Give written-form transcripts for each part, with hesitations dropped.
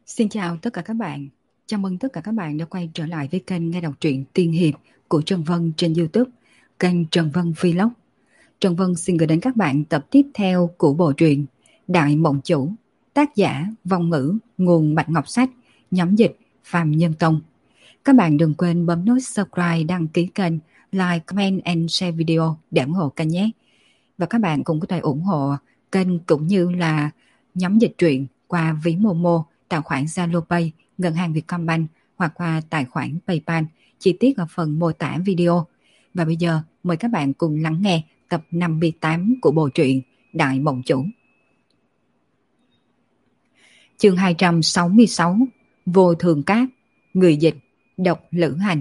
Xin chào tất cả các bạn. Chào mừng tất cả các bạn đã quay trở lại với kênh nghe đọc truyện tiên hiệp của Trần Vân trên YouTube, kênh Trần Vân Vlog. Trần Vân xin gửi đến các bạn tập tiếp theo của bộ truyện Đại Mộng Chủ, tác giả Vong Ngữ, nguồn Bạch Ngọc Sách, nhóm dịch Phạm Nhân Tông. Các bạn đừng quên bấm nút subscribe, đăng ký kênh, like, comment and share video để ủng hộ kênh nhé. Và các bạn cũng có thể ủng hộ kênh cũng như là nhóm dịch truyện qua ví Momo, tài khoản Zalo Pay, ngân hàng Vietcombank hoặc qua tài khoản PayPal, chi tiết ở phần mô tả video. Và bây giờ mời các bạn cùng lắng nghe tập 58 của bộ truyện Đại Mộng Chủ. Chương 266, Vô Thường Cát, người dịch Độc Lữ Hành.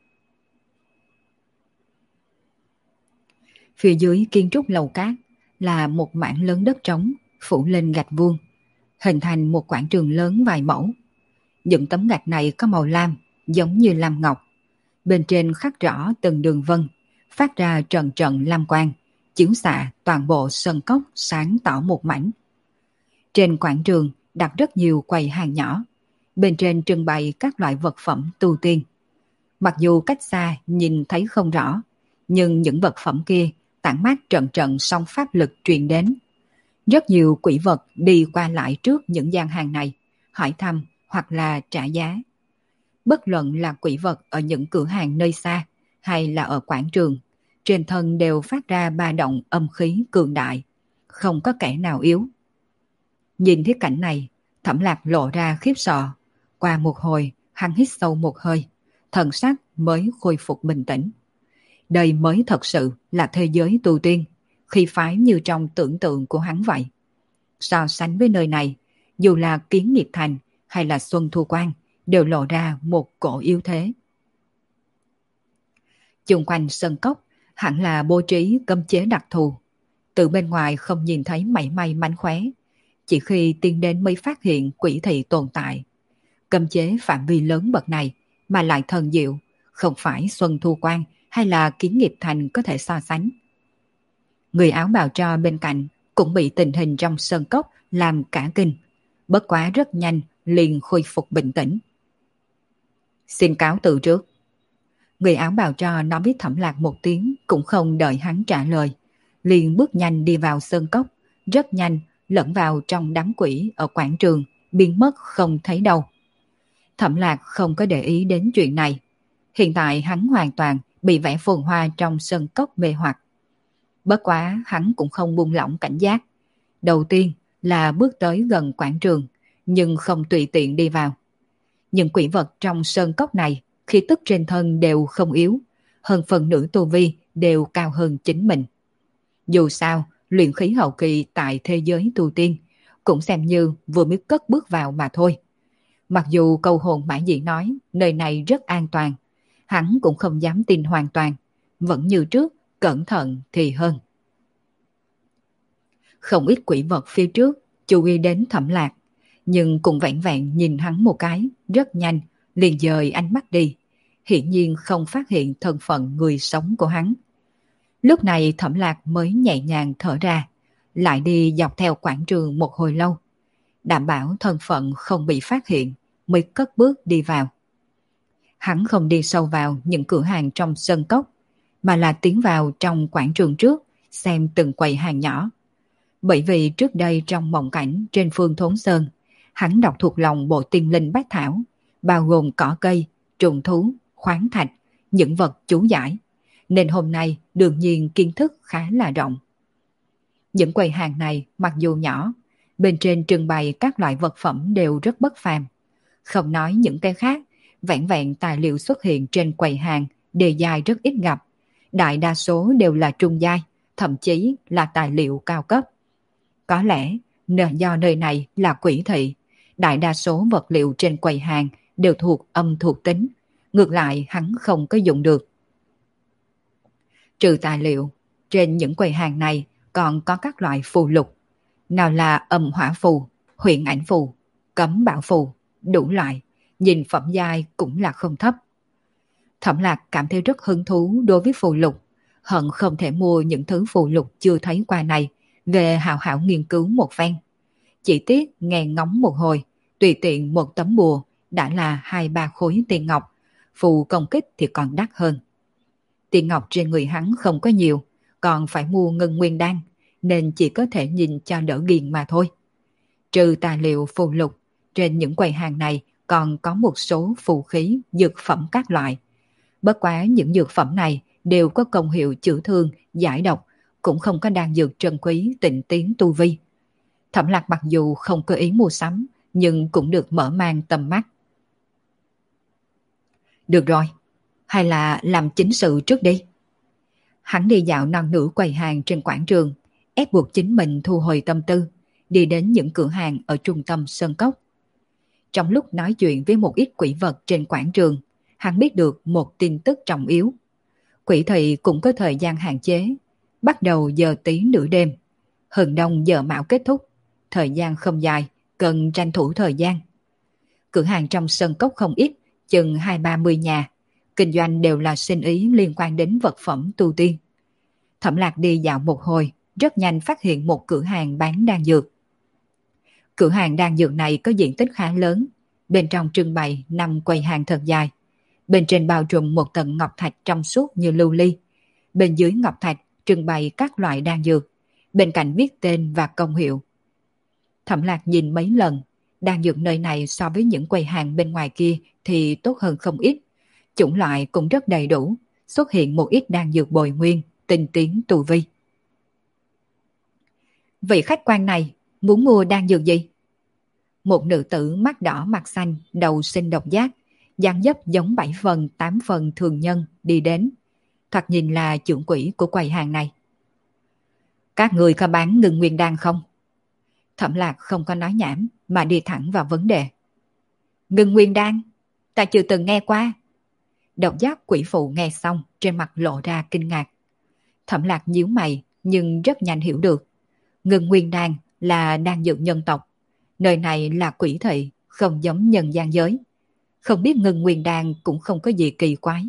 Phía dưới kiến trúc lầu cát là một mảng lớn đất trống phủ lên gạch vuông, hình thành một quảng trường lớn vài mẫu. Những tấm gạch này có màu lam, giống như lam ngọc. Bên trên khắc rõ từng đường vân, phát ra trận trận lam quang, chiếu xạ toàn bộ sân cốc sáng tỏ một mảnh. Trên quảng trường đặt rất nhiều quầy hàng nhỏ, bên trên trưng bày các loại vật phẩm tu tiên. Mặc dù cách xa nhìn thấy không rõ, nhưng những vật phẩm kia tản mát trận trận song pháp lực truyền đến. Rất nhiều quỷ vật đi qua lại trước những gian hàng này, hỏi thăm hoặc là trả giá. Bất luận là quỷ vật ở những cửa hàng nơi xa hay là ở quảng trường, trên thân đều phát ra ba động âm khí cường đại, không có kẻ nào yếu. Nhìn thấy cảnh này, Thẩm Lạc lộ ra khiếp sợ. Qua một hồi, hắn hít sâu một hơi, thần sắc mới khôi phục bình tĩnh. Đây mới thật sự là thế giới tu tiên, khí phái như trong tưởng tượng của hắn vậy. So sánh với nơi này, dù là Kiến Nghiệp Thành hay là Xuân Thu Quan đều lộ ra một cổ yếu thế. Chung quanh sân cốc hẳn là bố trí cấm chế đặc thù. Từ bên ngoài không nhìn thấy mảy may mánh khóe, chỉ khi tiến đến mới phát hiện quỷ thị tồn tại. Cấm chế phạm vi lớn bậc này mà lại thần diệu, không phải Xuân Thu Quan hay là Kiến Nghiệp Thành có thể so sánh. Người áo bào tro bên cạnh cũng bị tình hình trong sân cốc làm cả kinh, bất quá rất nhanh liền khôi phục bình tĩnh. Xin cáo từ trước. Người áo bào tro nói với Thẩm Lạc một tiếng, cũng không đợi hắn trả lời, liền bước nhanh đi vào sân cốc, rất nhanh lẫn vào trong đám quỷ ở quảng trường, biến mất không thấy đâu. Thẩm Lạc không có để ý đến chuyện này. Hiện tại hắn hoàn toàn bị vẻ phồn hoa trong sân cốc mê hoặc. Bất quá hắn cũng không buông lỏng cảnh giác. Đầu tiên là bước tới gần quảng trường, nhưng không tùy tiện đi vào. Những quỷ vật trong sơn cốc này khí tức trên thân đều không yếu, hơn phần nửa tu vi đều cao hơn chính mình. Dù sao, luyện khí hậu kỳ tại thế giới tu tiên cũng xem như vừa mới cất bước vào mà thôi. Mặc dù câu hồn mã dị nói nơi này rất an toàn, hắn cũng không dám tin hoàn toàn, vẫn như trước, cẩn thận thì hơn. Không ít quỷ vật phía trước chú ý đến Thẩm Lạc, nhưng cũng vẹn vẹn nhìn hắn một cái, rất nhanh liền dời ánh mắt đi, hiển nhiên không phát hiện thân phận người sống của hắn. Lúc này Thẩm Lạc mới nhẹ nhàng thở ra, lại đi dọc theo quảng trường một hồi lâu, đảm bảo thân phận không bị phát hiện mới cất bước đi vào. Hắn không đi sâu vào những cửa hàng trong sân cốc, mà là tiến vào trong quảng trường trước, xem từng quầy hàng nhỏ. Bởi vì trước đây trong mộng cảnh trên Phương Thốn Sơn, hắn đọc thuộc lòng bộ tiên linh bát thảo, bao gồm cỏ cây, trùng thú, khoáng thạch, những vật chú giải, nên hôm nay đương nhiên kiến thức khá là rộng. Những quầy hàng này mặc dù nhỏ, bên trên trưng bày các loại vật phẩm đều rất bất phàm. Không nói những cái khác, vẹn vẹn tài liệu xuất hiện trên quầy hàng đề giai rất ít gặp. Đại đa số đều là trung giai, thậm chí là tài liệu cao cấp. Có lẽ do nơi này là quỷ thị, đại đa số vật liệu trên quầy hàng đều thuộc âm thuộc tính, ngược lại hắn không có dùng được. Trừ tài liệu, trên những quầy hàng này còn có các loại phù lục, nào là âm hỏa phù, huyền ảnh phù, cấm bạo phù, đủ loại, nhìn phẩm giai cũng là không thấp. Thẩm Lạc cảm thấy rất hứng thú đối với phù lục, hận không thể mua những thứ phù lục chưa thấy qua này về hào hảo nghiên cứu một phen. Chỉ tiếc nghe ngóng một hồi, Tùy tiện một tấm bùa đã là 2-3 khối tiền ngọc, phù công kích thì còn đắt hơn. Tiền ngọc trên người hắn không có nhiều, còn phải mua ngân nguyên đan, nên chỉ có thể nhìn cho đỡ ghiền mà thôi. Trừ tài liệu phù lục, trên những quầy hàng này còn có một số phù khí, dược phẩm các loại. Bất quá những dược phẩm này đều có công hiệu chữa thương, giải độc, cũng không có đan dược trân quý tịnh tiến tu vi. Thẩm Lạc mặc dù không có ý mua sắm, nhưng cũng được mở mang tầm mắt. Được rồi, hay là làm chính sự trước đi. Hắn đi dạo non nửa quầy hàng trên quảng trường, ép buộc chính mình thu hồi tâm tư, đi đến những cửa hàng ở trung tâm Sơn Cốc. Trong lúc nói chuyện với một ít quỷ vật trên quảng trường, hắn biết được một tin tức trọng yếu. Quỷ thị cũng có thời gian hạn chế, bắt đầu giờ tí nửa đêm. Hừng đông giờ mão kết thúc, thời gian không dài, cần tranh thủ thời gian. Cửa hàng trong Sơn Cốc không ít, chừng 20-30 nhà, kinh doanh đều là sinh ý liên quan đến vật phẩm tu tiên. Thẩm Lạc đi dạo một hồi, rất nhanh phát hiện một cửa hàng bán đan dược. Cửa hàng đan dược này có diện tích khá lớn, bên trong trưng bày 5 quầy hàng thật dài. Bên trên bao trùm một tầng ngọc thạch trong suốt như lưu ly. Bên dưới ngọc thạch trưng bày các loại đan dược, bên cạnh viết tên và công hiệu. Thẩm Lạc nhìn mấy lần, đan dược nơi này so với những quầy hàng bên ngoài kia thì tốt hơn không ít. Chủng loại cũng rất đầy đủ, xuất hiện một ít đan dược bồi nguyên, tinh tiến tu vi. Vị khách quan này muốn mua đan dược gì? Một nữ tử mắt đỏ mặt xanh, đầu sinh độc giác, dáng dấp giống 7 phần 8 phần thường nhân đi đến. Thoạt nhìn là trưởng quỹ của quầy hàng này. Các người có bán ngưng nguyên đan không? Thẩm Lạc không có nói nhảm mà đi thẳng vào vấn đề. Ngưng nguyên đan? Ta chưa từng nghe qua. Độc giác quỷ phụ nghe xong trên mặt lộ ra kinh ngạc. Thẩm Lạc nhíu mày nhưng rất nhanh hiểu được. Ngưng nguyên đan là đan dược nhân tộc. Nơi này là quỷ thị, không giống nhân gian giới. Không biết ngưng nguyên đan cũng không có gì kỳ quái.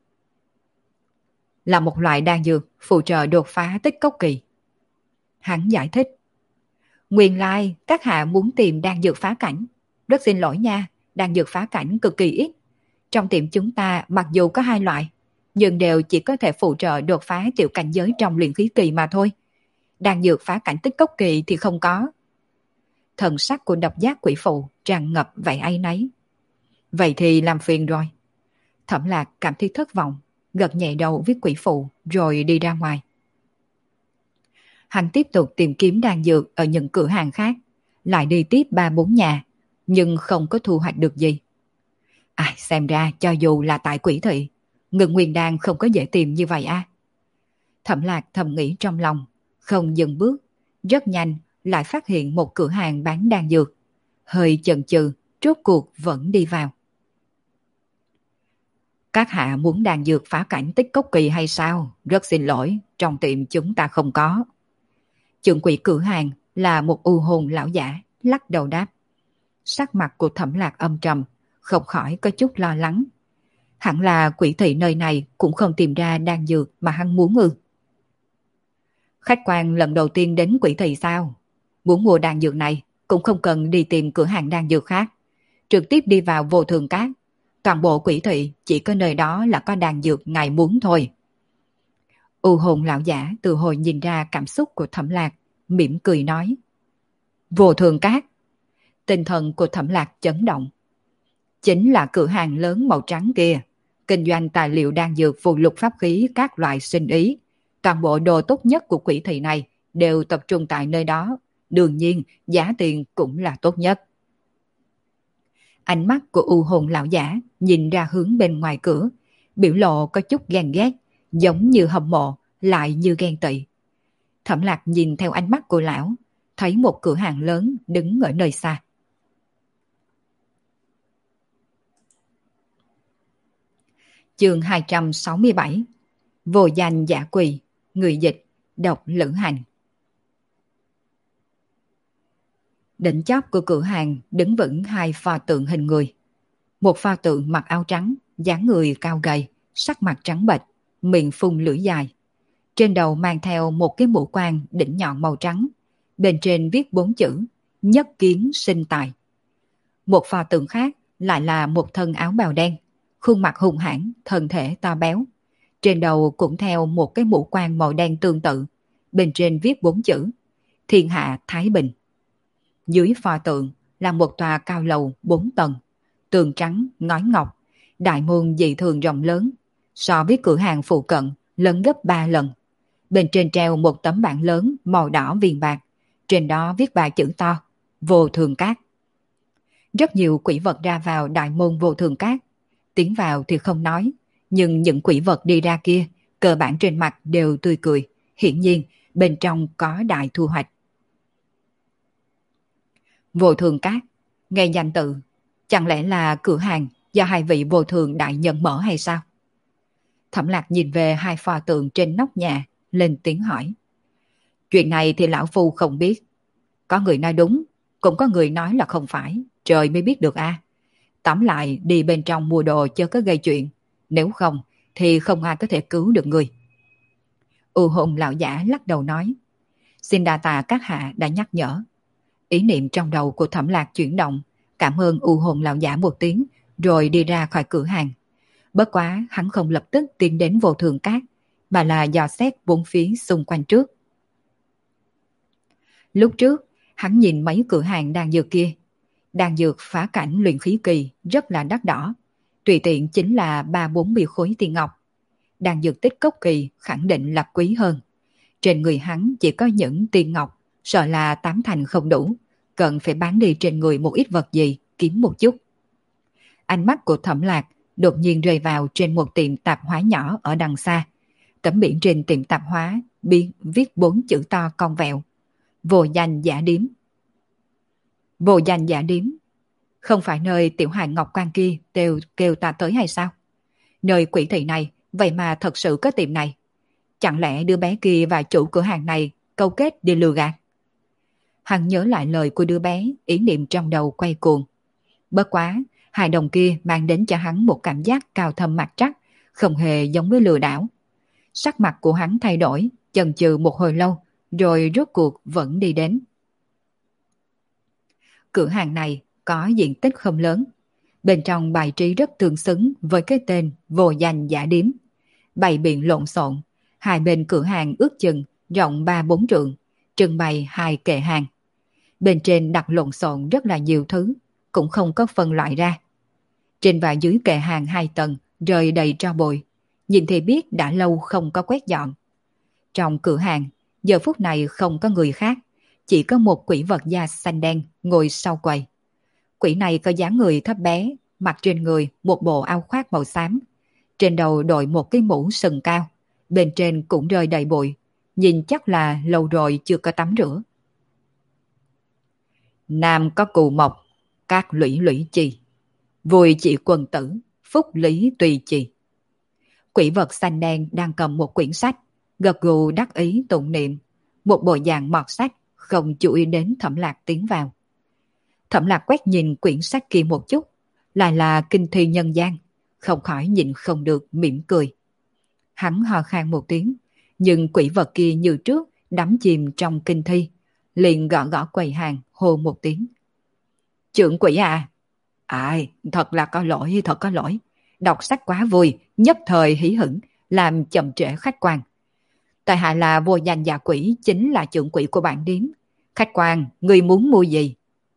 Là một loại đan dược phụ trợ đột phá tích cốc kỳ. Hắn giải thích. Nguyên lai các hạ muốn tìm đan dược phá cảnh. Rất xin lỗi nha, đan dược phá cảnh cực kỳ ít. Trong tiệm chúng ta mặc dù có 2 loại, nhưng đều chỉ có thể phụ trợ đột phá tiểu cảnh giới trong luyện khí kỳ mà thôi. Đan dược phá cảnh tích cốc kỳ thì không có. Thần sắc của độc giác quỷ phụ tràn ngập vẻ áy náy. Vậy thì làm phiền rồi. Thẩm Lạc cảm thấy thất vọng, gật nhẹ đầu với quỷ phụ rồi đi ra ngoài. Hắn tiếp tục tìm kiếm đan dược ở những cửa hàng khác, lại đi tiếp 3-4 nhà, nhưng không có thu hoạch được gì. Xem ra cho dù là tại quỷ thị, ngưng nguyên đan không có dễ tìm như vậy à. Thẩm Lạc thầm nghĩ trong lòng, không dừng bước, rất nhanh lại phát hiện một cửa hàng bán đan dược. Hơi chần chừ, rốt cuộc vẫn đi vào. Các hạ muốn đan dược phá cảnh tích cốc kỳ hay sao? Rất xin lỗi, trong tiệm chúng ta không có. Trưởng quỹ cửa hàng là một u hồn lão giả, lắc đầu đáp. Sắc mặt của Thẩm Lạc âm trầm, không khỏi có chút lo lắng. Hẳn là quỷ thị nơi này cũng không tìm ra đan dược mà hắn muốn ư. Khách quan lần đầu tiên đến quỷ thị sao? Muốn mua đan dược này cũng không cần đi tìm cửa hàng đan dược khác. Trực tiếp đi vào Vô Thường Cát. Toàn bộ quỷ thị chỉ có nơi đó là có đan dược ngài muốn thôi. U hồn lão giả từ hồi nhìn ra cảm xúc của Thẩm Lạc, mỉm cười nói. Vô Thường Cát. Tinh thần của Thẩm Lạc chấn động. Chính là cửa hàng lớn màu trắng kia, kinh doanh tài liệu đan dược phù lục pháp khí các loại sinh ý. Toàn bộ đồ tốt nhất của quỷ thị này đều tập trung tại nơi đó. Đương nhiên, giá tiền cũng là tốt nhất. Ánh mắt của u hồn lão giả nhìn ra hướng bên ngoài cửa, biểu lộ có chút ghen ghét, giống như hâm mộ, lại như ghen tị. Thẩm Lạc nhìn theo ánh mắt của lão, thấy một cửa hàng lớn đứng ở nơi xa. Chương 267. Vô danh giả quỳ, người dịch, độc lữ hành. Đỉnh chóp của cửa hàng đứng vững 2 pho tượng hình người. Một pho tượng mặc áo trắng, dáng người cao gầy, sắc mặt trắng bệch, miệng phun lưỡi dài. Trên đầu mang theo một cái mũ quan đỉnh nhọn màu trắng, bên trên viết 4 chữ: Nhất kiến sinh tài. Một pho tượng khác lại là một thân áo bào đen, khuôn mặt hung hãn, thân thể to béo. Trên đầu cũng theo một cái mũ quan màu đen tương tự, bên trên viết 4 chữ Thiên hạ Thái Bình. Dưới pho tượng là một tòa cao lầu 4 tầng, tường trắng, ngói ngọc, đại môn dị thường rộng lớn, so với cửa hàng phụ cận lớn gấp 3 lần. Bên trên treo một tấm bảng lớn màu đỏ viền bạc, trên đó viết 3 chữ to Vô Thường Cát. Rất nhiều quỷ vật ra vào đại môn Vô Thường Cát, tiến vào thì không nói, nhưng những quỷ vật đi ra kia cơ bản trên mặt đều tươi cười, hiển nhiên bên trong có đại thu hoạch. Vô Thường Cát, nghe danh tự, chẳng lẽ là cửa hàng do hai vị vô thường đại nhân mở hay sao? Thẩm Lạc nhìn về hai pho tượng trên nóc nhà, lên tiếng hỏi. Chuyện này thì lão phu không biết. Có người nói đúng, cũng có người nói là không phải, trời mới biết được a. Tóm lại đi bên trong mua đồ chớ có gây chuyện, nếu không thì không ai có thể cứu được người. U Hồn lão giả lắc đầu nói. Xin đa tạ các hạ đã nhắc nhở. Ý niệm trong đầu của Thẩm Lạc chuyển động, cảm ơn U Hồn lão giả một tiếng, rồi đi ra khỏi cửa hàng. Bất quá hắn không lập tức tiến đến Vô Thường Cát, mà là dò xét bốn phía xung quanh trước. Lúc trước, hắn nhìn mấy cửa hàng đan dược kia. Đan dược phá cảnh luyện khí kỳ rất là đắt đỏ, tùy tiện chính là 3-40 khối tiền ngọc. Đan dược tích cốc kỳ khẳng định là quý hơn. Trên người hắn chỉ có những tiền ngọc, sợ là 8 thành không đủ, cần phải bán đi trên người một ít vật gì kiếm một chút. Ánh mắt của Thẩm Lạc đột nhiên rơi vào trên một tiệm tạp hóa nhỏ ở đằng xa. Tấm biển trên tiệm tạp hóa viết 4 chữ to cong vẹo. Vô danh giả điếm. Vô danh giả điếm. Không phải nơi tiểu hài Ngọc Quan kia kêu ta tới hay sao? Nơi quỷ thị này, vậy mà thật sự có tiệm này. Chẳng lẽ đứa bé kia và chủ cửa hàng này câu kết đi lừa gạt? Hắn nhớ lại lời của đứa bé, ý niệm trong đầu quay cuồng. Bất quá, hài đồng kia mang đến cho hắn một cảm giác cao thâm mặt trắc, không hề giống với lừa đảo. Sắc mặt của hắn thay đổi, chần chừ một hồi lâu, rồi rốt cuộc vẫn đi đến. Cửa hàng này có diện tích không lớn. Bên trong bài trí rất tương xứng với cái tên Vô Danh Giả Điếm. Bày biện lộn xộn, hai bên cửa hàng ước chừng rộng 3-4 trượng, trưng bày 2 kệ hàng. Bên trên đặt lộn xộn rất là nhiều thứ, cũng không có phân loại ra. Trên và dưới kệ hàng 2 tầng rơi đầy tro bụi, nhìn thì biết đã lâu không có quét dọn. Trong cửa hàng, giờ phút này không có người khác, chỉ có một quỷ vật da xanh đen ngồi sau quầy. Quỷ này có dáng người thấp bé, mặc trên người một bộ áo khoác màu xám. Trên đầu đội một cái mũ sừng cao, bên trên cũng rơi đầy bụi, nhìn chắc là lâu rồi chưa có tắm rửa. Nam có cù mộc, các lũy lũy chi, vui chị quần tử, phúc lý tùy chi. Quỷ vật xanh đen đang cầm một quyển sách, gật gù đắc ý tụng niệm, một bộ dạng mọt sách, không chú ý đến Thẩm Lạc tiến vào. Thẩm Lạc quét nhìn quyển sách kia một chút, lại là kinh thi nhân gian, không khỏi nhịn không được mỉm cười. Hắn ho khan một tiếng, nhưng quỷ vật kia như trước đắm chìm trong kinh thi, liền gõ gõ quầy hàng hô một tiếng. Trưởng quỷ à? Ai, thật là có lỗi, thật có lỗi. Đọc sách quá vui, nhất thời hí hửng, làm chậm trễ khách quan. Tại hạ là Vô Danh Giả Quỷ, chính là trưởng quỷ của bản điếm. Khách quan, người muốn mua gì?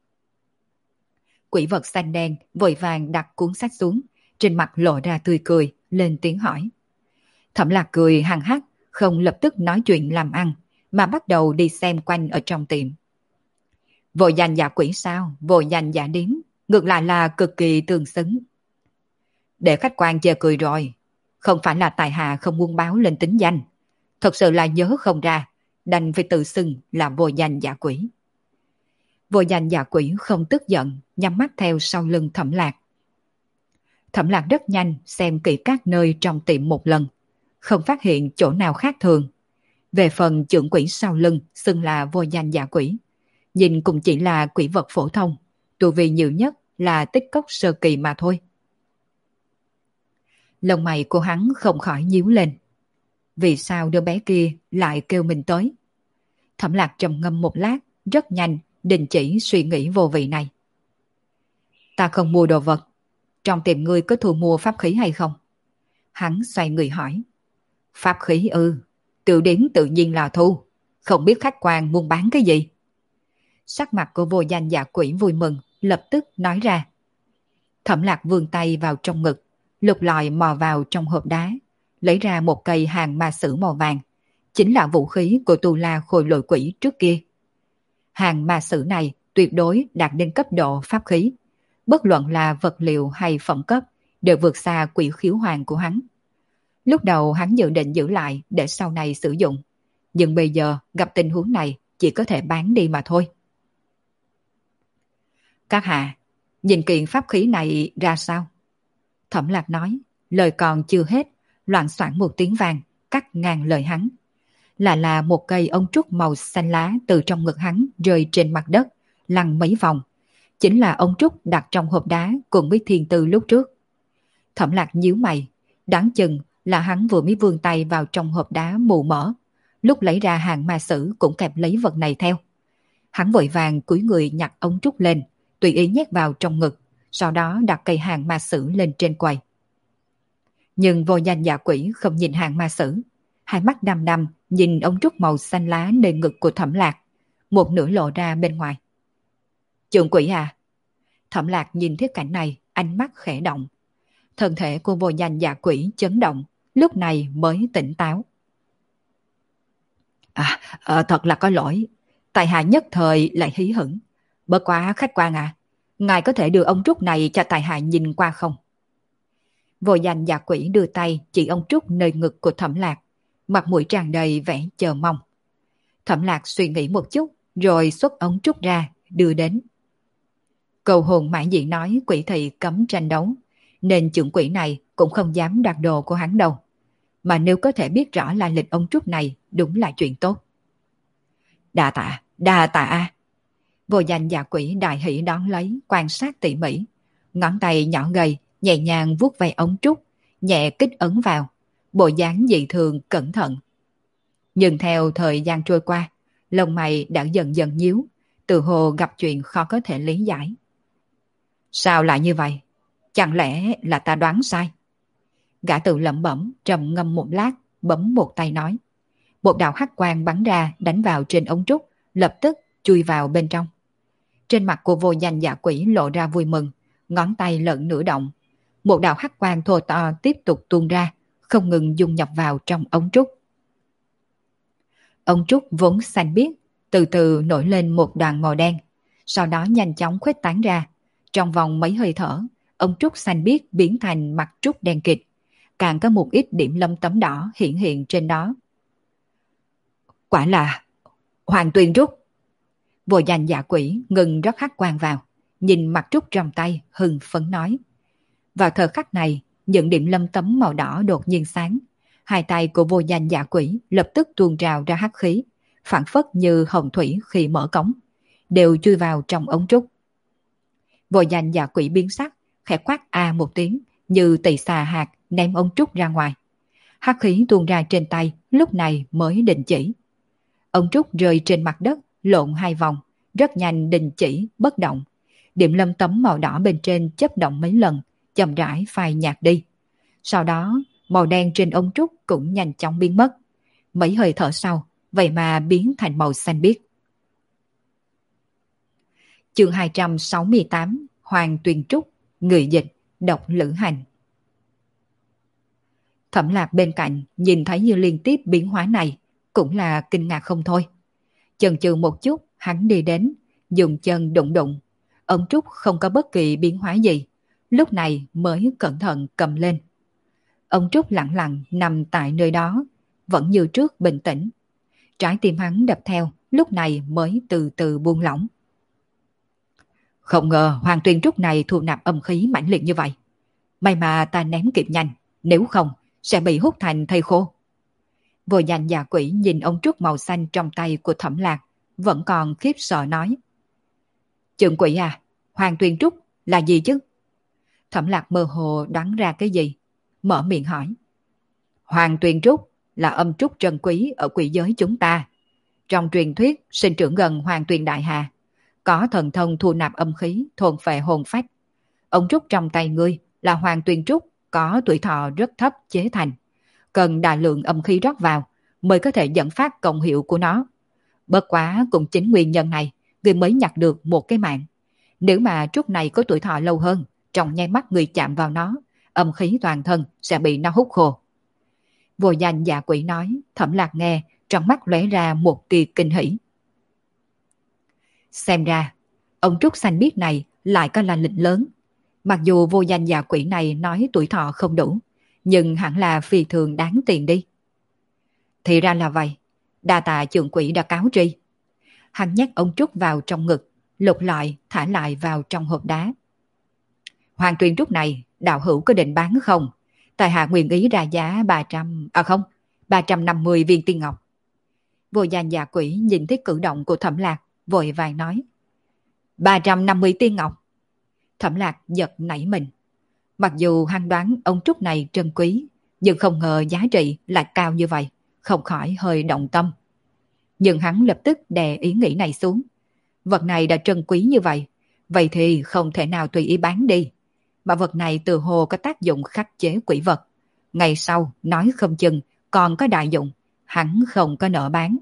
Quỷ vật xanh đen vội vàng đặt cuốn sách xuống, trên mặt lộ ra tươi cười, lên tiếng hỏi. Thẩm Lạc cười hằng hắc, không lập tức nói chuyện làm ăn, mà bắt đầu đi xem quanh ở trong tiệm. Vô Danh Giả Quỷ sao? Vô Danh Giả Điếm, ngược lại là cực kỳ tương xứng. Để khách quan chê cười rồi, không phải là tài hạ không muốn báo lên tính danh, thật sự là nhớ không ra, đành phải tự xưng là Vô Danh Giả Quỷ. Vô Danh Giả Quỷ không tức giận, nhắm mắt theo sau lưng Thẩm Lạc. Thẩm Lạc rất nhanh xem kỹ các nơi trong tiệm một lần, không phát hiện chỗ nào khác thường. Về phần trưởng quỷ sau lưng xưng là Vô Danh Giả Quỷ, nhìn cũng chỉ là quỷ vật phổ thông, tu vi nhiều nhất là tích cốc sơ kỳ mà thôi. Lông mày của hắn không khỏi nhíu lên. Vì sao đứa bé kia lại kêu mình tới? Thẩm Lạc trầm ngâm một lát, rất nhanh đình chỉ suy nghĩ vô vị này. Ta không mua đồ vật. Trong tiệm ngươi có thu mua pháp khí hay không? Hắn xoay người hỏi. Pháp khí ư? Tự đến tự nhiên là thu. Không biết khách quan muốn bán cái gì? Sắc mặt của Vô Danh Dạ Quỷ vui mừng, lập tức nói ra. Thẩm Lạc vươn tay vào trong ngực, lục lọi mò vào trong hộp đá, lấy ra một cây hàng ma sử màu vàng, chính là vũ khí của Tu La Khôi Lỗi Quỷ trước kia. Hàng ma sử này tuyệt đối đạt đến cấp độ pháp khí, bất luận là vật liệu hay phẩm cấp đều vượt xa Quỷ Khiếu Hoàng của hắn. Lúc đầu hắn dự định giữ lại để sau này sử dụng, nhưng bây giờ gặp tình huống này chỉ có thể bán đi mà thôi. Các hạ, nhìn kiện pháp khí này ra sao? Thẩm Lạc nói, lời còn chưa hết, loạng xoạng một tiếng vàng cắt ngang lời hắn. Là một cây ống trúc màu xanh lá từ trong ngực hắn rơi trên mặt đất, lăn mấy vòng. Chính là ống trúc đặt trong hộp đá cùng với thiên tư lúc trước. Thẩm Lạc nhíu mày, đáng chừng là hắn vừa mới vươn tay vào trong hộp đá mù mỡ, lúc lấy ra hàng ma sử cũng kẹp lấy vật này theo. Hắn vội vàng cúi người nhặt ống trúc lên, tùy ý nhét vào trong ngực, sau đó đặt cây hàng ma sử lên trên quầy. Nhưng Vô Danh Dạ Quỷ không nhìn hàng ma sử, hai mắt đăm đăm nhìn ống trúc màu xanh lá nơi ngực của Thẩm Lạc, một nửa lộ ra bên ngoài. Trưởng quỷ à? Thẩm Lạc nhìn thấy cảnh này, ánh mắt khẽ động. Thân thể của Vô Danh Dạ Quỷ chấn động, lúc này mới tỉnh táo. Thật là có lỗi, tại hạ nhất thời lại hí hửng. Bất quá khách quan à, ngài có thể đưa ống trúc này cho tại hạ nhìn qua không? Vô Danh Dạ Quỷ đưa tay chỉ ống trúc nơi ngực của Thẩm Lạc, mặt mũi tràn đầy vẻ chờ mong. Thẩm Lạc suy nghĩ một chút, rồi xuất ống trúc ra, đưa đến. Cầu hồn mãn dị nói quỷ thị cấm tranh đấu, nên trưởng quỷ này cũng không dám đoạt đồ của hắn đâu. Mà nếu có thể biết rõ là lịch ống trúc này, đúng là chuyện tốt. Đa tạ. Vô Danh Dạ Quỷ đại hỷ đón lấy, quan sát tỉ mỉ. Ngón tay nhỏ gầy, nhẹ nhàng vuốt ve ống trúc, nhẹ kích ấn vào, bộ dáng dị thường cẩn thận. Nhưng theo thời gian trôi qua, lông mày đã dần dần nhíu, tự hồ gặp chuyện khó có thể lý giải. Sao lại như vậy? Chẳng lẽ là ta đoán sai? Gã tự lẩm bẩm, trầm ngâm một lát, bấm một tay nói. Một đạo hắc quang bắn ra đánh vào trên ống trúc, lập tức chui vào bên trong. Trên mặt của Vô Danh Dạ Quỷ lộ ra vui mừng, ngón tay lợn nửa động. Một đạo hắc quang thô to tiếp tục tuôn ra, không ngừng dung nhập vào trong ống trúc. Ống trúc vốn xanh biếc, từ từ nổi lên một đoàn màu đen, sau đó nhanh chóng khuếch tán ra. Trong vòng mấy hơi thở, ống trúc xanh biếc biến thành mặt trúc đen kịt, càng có một ít điểm lấm tấm đỏ hiện hiện trên đó. Quả là Hoàng Tuyền Trúc. Vô Danh Dạ Quỷ ngừng rót hắc quang vào, nhìn mặt trúc trong tay hưng phấn nói. Vào thời khắc này, những điểm lâm tấm màu đỏ đột nhiên sáng. Hai tay của Vô Danh Dạ Quỷ lập tức tuôn trào ra hắc khí, phản phất như hồng thủy khi mở cống, đều chui vào trong ống trúc. Vô Danh Dạ Quỷ biến sắc, khẽ quát a một tiếng, như tỳ xà hạt ném ống trúc ra ngoài. Hắc khí tuôn ra trên tay, lúc này mới đình chỉ. Ống trúc rơi trên mặt đất, lộn hai vòng, rất nhanh đình chỉ, bất động. Điểm lâm tấm màu đỏ bên trên chớp động mấy lần, chậm rãi phai nhạt đi. Sau đó, màu đen trên ống trúc cũng nhanh chóng biến mất. Mấy hơi thở sau, vậy mà biến thành màu xanh biếc. Chương 268, Hoàng Tuyền Trúc, người dịch, độc lữ hành. Thẩm Lạc bên cạnh nhìn thấy như liên tiếp biến hóa này, cũng là kinh ngạc không thôi. Chần chừ một chút, hắn đi đến, dùng chân đụng đụng. Ống trúc không có bất kỳ biến hóa gì, lúc này mới cẩn thận cầm lên. Ống trúc lặng lặng nằm tại nơi đó, vẫn như trước bình tĩnh. Trái tim hắn đập theo, lúc này mới từ từ buông lỏng. Không ngờ Hoàng Tuyền Trúc này thu nạp âm khí mãnh liệt như vậy. May mà ta ném kịp nhanh, nếu không sẽ bị hút thành thây khô. Vô Danh Dạ Quỷ nhìn ống trúc màu xanh trong tay của Thẩm Lạc, vẫn còn khiếp sợ nói. Trưởng quỷ à, Hoàng Tuyền Trúc là gì chứ? Thẩm Lạc mơ hồ đoán ra cái gì, mở miệng hỏi. Hoàng Tuyền Trúc là âm trúc trân quý ở quỷ giới chúng ta. Trong truyền thuyết sinh trưởng gần Hoàng Tuyền Đại Hà, có thần thông thu nạp âm khí, thôn phệ hồn phách. ống trúc trong tay ngươi là hoàng tuyền trúc có tuổi thọ rất thấp chế thành, cần đại lượng âm khí rót vào mới có thể dẫn phát công hiệu của nó. Bất quá cũng chính nguyên nhân này, ngươi mới nhặt được một cái mạng. Nếu mà trúc này có tuổi thọ lâu hơn, trong nháy mắt người chạm vào nó, âm khí toàn thân sẽ bị nó hút khô. Vô danh dạ quỷ nói, Thẩm Lạc nghe, trong mắt lóe ra một tia kinh hỉ. Xem ra, ông trúc xanh biếc này lại có là lịch lớn. Mặc dù vô danh dạ quỷ này nói tuổi thọ không đủ, nhưng hẳn là phi thường đáng tiền đi. Thì ra là vậy, đa tạ trưởng quỷ đã cáo tri. Hắn nhét ông trúc vào trong ngực, lục lọi thả lại vào trong hộp đá. Hoàng tuyền trúc này đạo hữu có định bán không? Tại hạ nguyện ý ra giá 350 viên tiên ngọc. Vô danh dạ quỷ nhìn thấy cử động của Thẩm Lạc, vội vàng nói. 350 tiên ngọc. Thẩm Lạc giật nảy mình. Mặc dù hắn đoán ông trúc này trân quý, nhưng không ngờ giá trị lại cao như vậy, không khỏi hơi động tâm. Nhưng hắn lập tức đè ý nghĩ này xuống. Vật này đã trân quý như vậy thì không thể nào tùy ý bán đi. Mà vật này từ hồ có tác dụng khắc chế quỷ vật. Ngày sau nói không chừng còn có đại dụng, hắn không có nợ bán.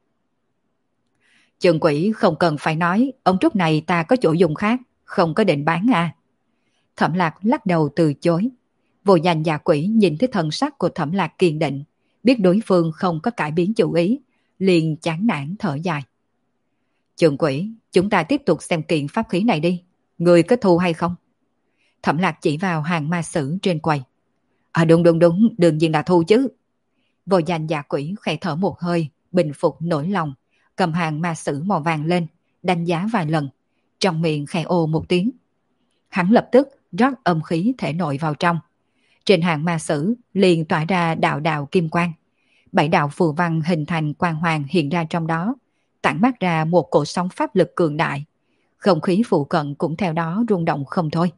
Trường quỷ không cần phải nói, ông trúc này ta có chỗ dùng khác, không có định bán à. Thẩm Lạc lắc đầu từ chối. Vô danh dạ quỷ nhìn thấy thần sắc của Thẩm Lạc kiên định, biết đối phương không có cải biến chủ ý, liền chán nản thở dài. Trường quỷ, chúng ta tiếp tục xem kiện pháp khí này đi, người có thu hay không? Thẩm Lạc chỉ vào hàng ma sử trên quầy. Đúng, đương nhiên là thu chứ. Vô danh dạ quỷ khẽ thở một hơi, bình phục nỗi lòng, cầm hàng ma sử màu vàng lên, đánh giá vài lần, trong miệng khẽ ồ một tiếng. Hắn lập tức rót âm khí thể nội vào trong. Trên hàng ma sử liền tỏa ra đạo đạo kim quang. 7 đạo phù văn hình thành quang hoàng hiện ra trong đó, tản mát ra một cỗ sóng pháp lực cường đại. Không khí phụ cận cũng theo đó rung động không thôi.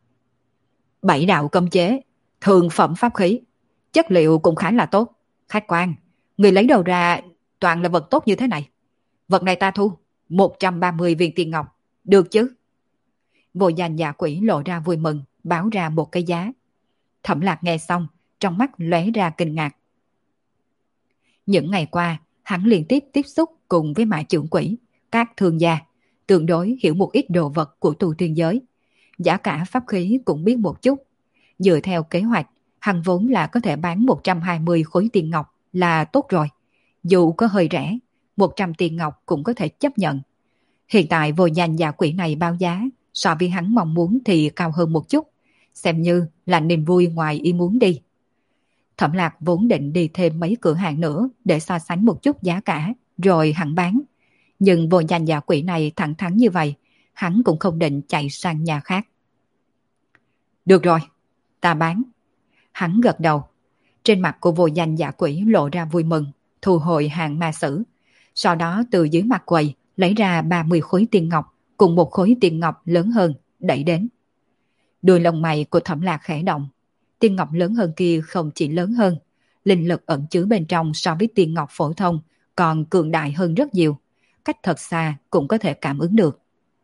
7 đạo cấm chế, thường phẩm pháp khí, chất liệu cũng khá là tốt. Khách quan, người lấy đầu ra toàn là vật tốt như thế này. Vật này ta thu 130 viên tiền ngọc, được chứ? Vô danh dạ quỷ lộ ra vui mừng, báo ra một cái giá. Thẩm Lạc nghe xong, trong mắt lóe ra kinh ngạc. Những ngày qua, hắn liên tiếp tiếp xúc cùng với mã trưởng quỷ, các thương gia, tương đối hiểu một ít đồ vật của tu tiên giới. Giá cả pháp khí cũng biết một chút. Dựa theo kế hoạch, hắn vốn là có thể bán 120 khối tiền ngọc là tốt rồi. Dù có hơi rẻ, 100 tiền ngọc cũng có thể chấp nhận. Hiện tại vô danh dạ quỷ này báo giá, so với hắn mong muốn thì cao hơn một chút, xem như là niềm vui ngoài ý muốn đi. Thẩm Lạc vốn định đi thêm mấy cửa hàng nữa để so sánh một chút giá cả, rồi hắn bán. Nhưng vô danh dạ quỷ này thẳng thắn như vậy, hắn cũng không định chạy sang nhà khác. Được rồi, ta bán. Hắn gật đầu. Trên mặt của vô danh dạ quỷ lộ ra vui mừng, thu hồi hàng ma sử. Sau đó từ dưới mặt quầy lấy ra 30 khối tiền ngọc cùng một khối tiền ngọc lớn hơn, đẩy đến. Đuôi lông mày của Thẩm Lạc khẽ động. Tiền ngọc lớn hơn kia không chỉ lớn hơn, linh lực ẩn chứa bên trong so với tiền ngọc phổ thông còn cường đại hơn rất nhiều. Cách thật xa cũng có thể cảm ứng được.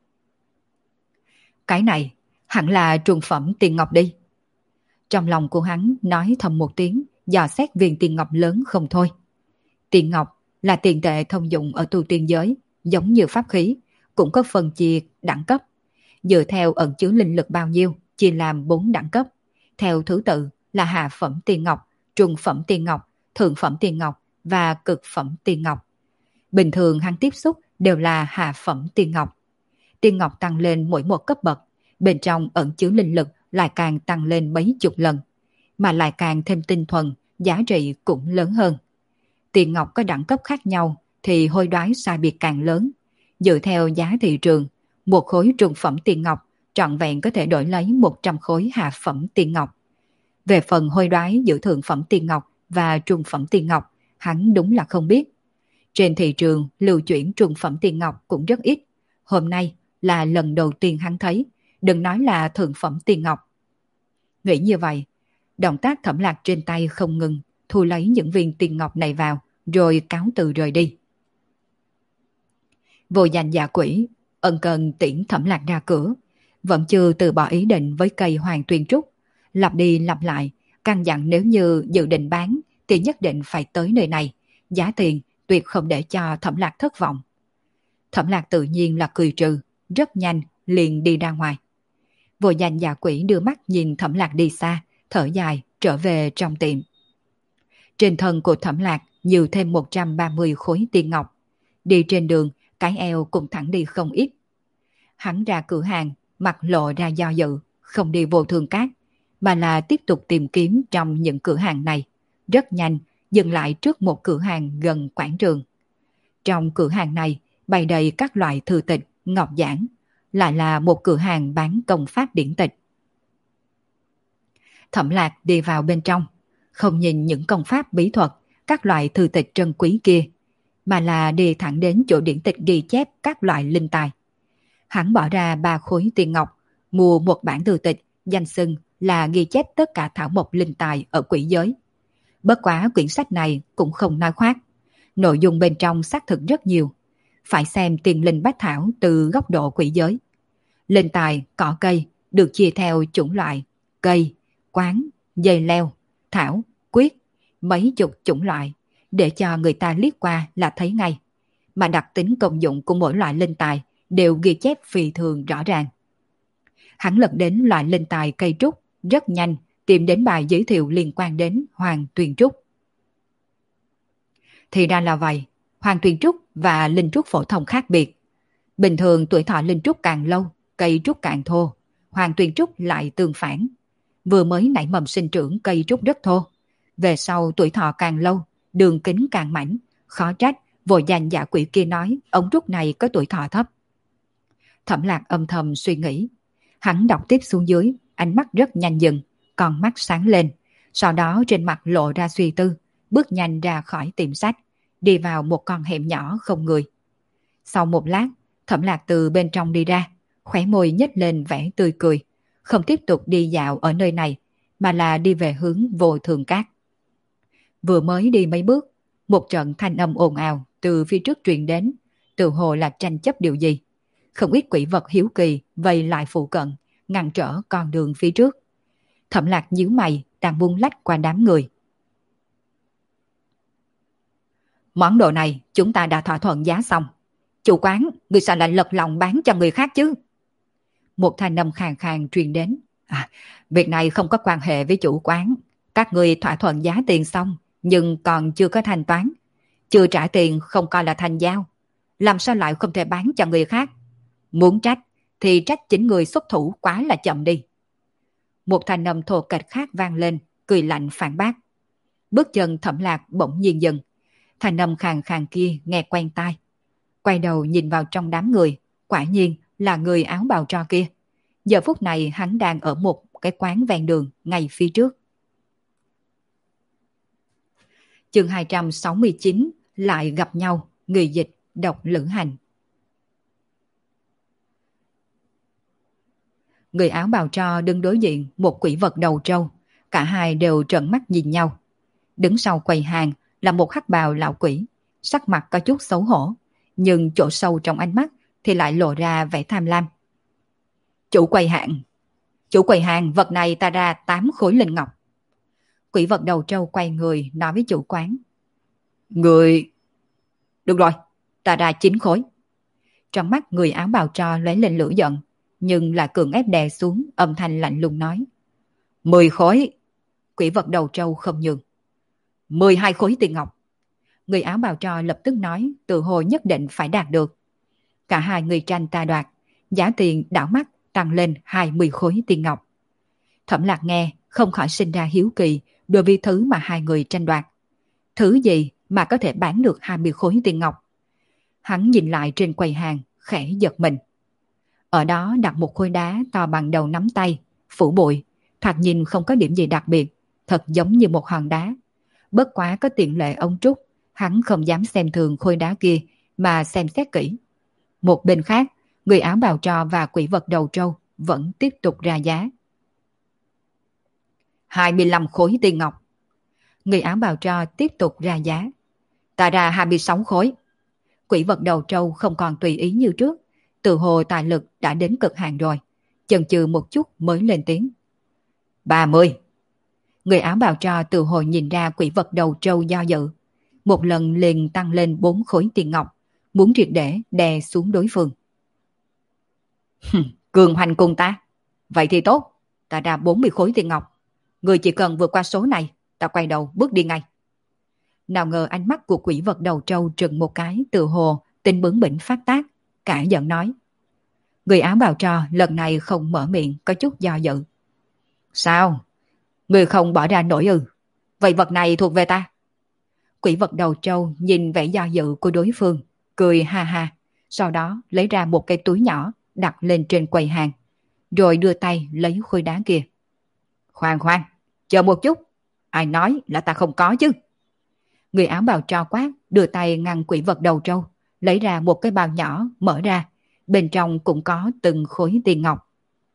Cái này hẳn là trùng phẩm tiền ngọc đi. Trong lòng của hắn nói thầm một tiếng, dò xét viên tiền ngọc lớn không thôi. Tiền ngọc là tiền tệ thông dụng ở tu tiên giới, giống như pháp khí, cũng có phần chia đẳng cấp. Dựa theo ẩn chứa linh lực bao nhiêu, chia làm 4 đẳng cấp. Theo thứ tự là hạ phẩm tiền ngọc, trung phẩm tiền ngọc, thượng phẩm tiền ngọc và cực phẩm tiền ngọc. Bình thường hắn tiếp xúc đều là hạ phẩm tiền ngọc. Tiền ngọc tăng lên mỗi một cấp bậc, bên trong ẩn chứa linh lực lại càng tăng lên mấy chục lần, mà lại càng thêm tinh thuần, giá trị cũng lớn hơn. Tiền ngọc có đẳng cấp khác nhau thì hối đoái sai biệt càng lớn. Dựa theo giá thị trường, một khối trung phẩm tiền ngọc trọn vẹn có thể đổi lấy 100 khối hạ phẩm tiền ngọc. Về phần hối đoái giữa thượng phẩm tiền ngọc và trung phẩm tiền ngọc, hắn đúng là không biết. Trên thị trường lưu chuyển trung phẩm tiền ngọc cũng rất ít. Hôm nay là lần đầu tiên hắn thấy, đừng nói là thượng phẩm tiền ngọc. Nghĩ như vậy, động tác Thẩm Lạc trên tay không ngừng, thu lấy những viên tiền ngọc này vào, rồi cáo từ rời đi. Vô danh dạ quỷ ân cần tiễn Thẩm Lạc ra cửa, vẫn chưa từ bỏ ý định với cây Hoàng Tuyền Trúc, lặp đi lặp lại, căn dặn nếu như dự định bán thì nhất định phải tới nơi này, giá tiền tuyệt không để cho Thẩm Lạc thất vọng. Thẩm Lạc tự nhiên là cười trừ, rất nhanh liền đi ra ngoài. Vô Danh Dạ Quỷ đưa mắt nhìn Thẩm Lạc đi xa, thở dài trở về trong tiệm. Trên thân của Thẩm Lạc nhiều thêm 130 khối tiền ngọc. Đi trên đường, cái eo cũng thẳng đi không ít. Hắn ra cửa hàng, mặt lộ ra do dự, không đi vô Thường Cát, mà là tiếp tục tìm kiếm trong những cửa hàng này. Rất nhanh, dừng lại trước một cửa hàng gần quảng trường. Trong cửa hàng này, bày đầy các loại thư tịch, ngọc giản, lại là một cửa hàng bán công pháp điển tịch. Thẩm Lạc đi vào bên trong, không nhìn những công pháp bí thuật, các loại thư tịch trân quý kia, mà là đi thẳng đến chỗ điển tịch ghi chép các loại linh tài. Hắn bỏ ra 3 khối tiền ngọc, mua một bản thư tịch, danh xưng là ghi chép tất cả thảo mộc linh tài ở quỷ giới. Bất quá quyển sách này cũng không nói khoác. Nội dung bên trong xác thực rất nhiều. Phải xem tiền linh bách thảo từ góc độ quỷ giới. Linh tài, cỏ cây được chia theo chủng loại cây, quán, dây leo, thảo, quyết, mấy chục chủng loại, để cho người ta liếc qua là thấy ngay. Mà đặc tính công dụng của mỗi loại linh tài đều ghi chép phi thường rõ ràng. Hắn lật đến loại linh tài cây trúc, rất nhanh tìm đến bài giới thiệu liên quan đến Hoàng Tuyền Trúc. Thì ra là vậy, Hoàng Tuyền Trúc và linh trúc phổ thông khác biệt. Bình thường tuổi thọ linh trúc càng lâu, cây trúc càng thô, Hoàng Tuyền Trúc lại tương phản. Vừa mới nảy mầm sinh trưởng cây trúc rất thô, về sau tuổi thọ càng lâu, đường kính càng mảnh, khó trách Vô Danh Dạ Quỷ kia nói ống trúc này có tuổi thọ thấp. Thẩm Lạc âm thầm suy nghĩ, hắn đọc tiếp xuống dưới, ánh mắt rất nhanh dừng, con mắt sáng lên, sau đó trên mặt lộ ra suy tư, bước nhanh ra khỏi tiệm sách, đi vào một con hẻm nhỏ không người. Sau một lát, Thẩm Lạc từ bên trong đi ra, khóe môi nhếch lên vẻ tươi cười, không tiếp tục đi dạo ở nơi này, mà là đi về hướng Vô Thường Cát. Vừa mới đi mấy bước, một trận thanh âm ồn ào từ phía trước truyền đến, tự hồ là tranh chấp điều gì. Không ít quỷ vật hiếu kỳ vây lại phụ cận, ngăn trở con đường phía trước. Thẩm Lạc nhíu mày, đang buông lách qua đám người. Món đồ này chúng ta đã thỏa thuận giá xong. Chủ quán, người sao lại lật lòng bán cho người khác chứ? Một thanh âm khàn khàn truyền đến. Việc này không có quan hệ với chủ quán. Các người thỏa thuận giá tiền xong, nhưng còn chưa có thanh toán. Chưa trả tiền không coi là thành giao. Làm sao lại không thể bán cho người khác? Muốn trách thì trách chính người xuất thủ quá là chậm đi. Một thanh âm thô kệch khác vang lên, cười lạnh phản bác. Bước chân Thẩm Lạc bỗng nhiên dừng. Thanh âm khàn khàn kia nghe quen tai. Quay đầu nhìn vào trong đám người, quả nhiên là người áo bào tro kia. Giờ phút này hắn đang ở một cái quán ven đường ngay phía trước. Chương 269 lại gặp nhau, người dịch độc lữ hành. Người áo bào tro đứng đối diện một quỷ vật đầu trâu, cả hai đều trợn mắt nhìn nhau. Đứng sau quầy hàng là một hắc bào lão quỷ, sắc mặt có chút xấu hổ, nhưng chỗ sâu trong ánh mắt thì lại lộ ra vẻ tham lam. Chủ quầy hàng, vật này ta ra 8 khối linh ngọc. Quỷ vật đầu trâu quay người nói với chủ quán. Người... Được rồi, ta ra 9 khối. Trong mắt người áo bào tro lóe lên lửa giận, nhưng là cường ép đè xuống, âm thanh lạnh lùng nói. 10 khối. Quỷ vật đầu trâu không nhường. 12 khối tiền ngọc. Người áo bào tro lập tức nói, tự hồ nhất định phải đạt được. Cả hai người tranh ta đoạt, giá tiền đảo mắt tăng lên 20 khối tiền ngọc. Thẩm Lạc nghe không khỏi sinh ra hiếu kỳ đối với thứ mà hai người tranh đoạt. Thứ gì mà có thể bán được 20 khối tiền ngọc? Hắn nhìn lại trên quầy hàng, khẽ giật mình. Ở đó đặt một khối đá to bằng đầu nắm tay, phủ bụi, thoạt nhìn không có điểm gì đặc biệt, thật giống như một hòn đá. Bất quá có tiện lệ ông Trúc, hắn không dám xem thường khối đá kia mà xem xét kỹ. Một bên khác, người áo bào tro và quỷ vật đầu trâu vẫn tiếp tục ra giá. 25 khối tiền ngọc. Người áo bào tro tiếp tục ra giá. Ta ra 26 khối. Quỷ vật đầu trâu không còn tùy ý như trước, tự hồ tài lực đã đến cực hạn rồi. chần chừ một chút mới lên tiếng. 30. Người áo bào tro từ hồi nhìn ra quỷ vật đầu trâu do dự. Một lần liền tăng lên 4 khối tiền ngọc, muốn triệt để đè xuống đối phương. Cường hoành cùng ta. Vậy thì tốt, ta ra 40 khối tiền ngọc. Người chỉ cần vượt qua số này, ta quay đầu bước đi ngay. Nào ngờ ánh mắt của quỷ vật đầu trâu trừng một cái, tự hồ tính bướng bỉnh phát tác, cả giận nói. Người áo bào tro lần này không mở miệng, có chút do dự. Sao? Người không bỏ ra nổi ư? Vậy vật này thuộc về ta. Quỷ vật đầu trâu nhìn vẻ do dự của đối phương, cười ha ha, sau đó lấy ra một cái túi nhỏ đặt lên trên quầy hàng, rồi đưa tay lấy khối đá kia. Khoan khoan, chờ một chút, ai nói là ta không có chứ? Người áo bào tro quát, đưa tay ngăn quỷ vật đầu trâu, lấy ra một cái bao nhỏ mở ra, bên trong cũng có từng khối tiền ngọc.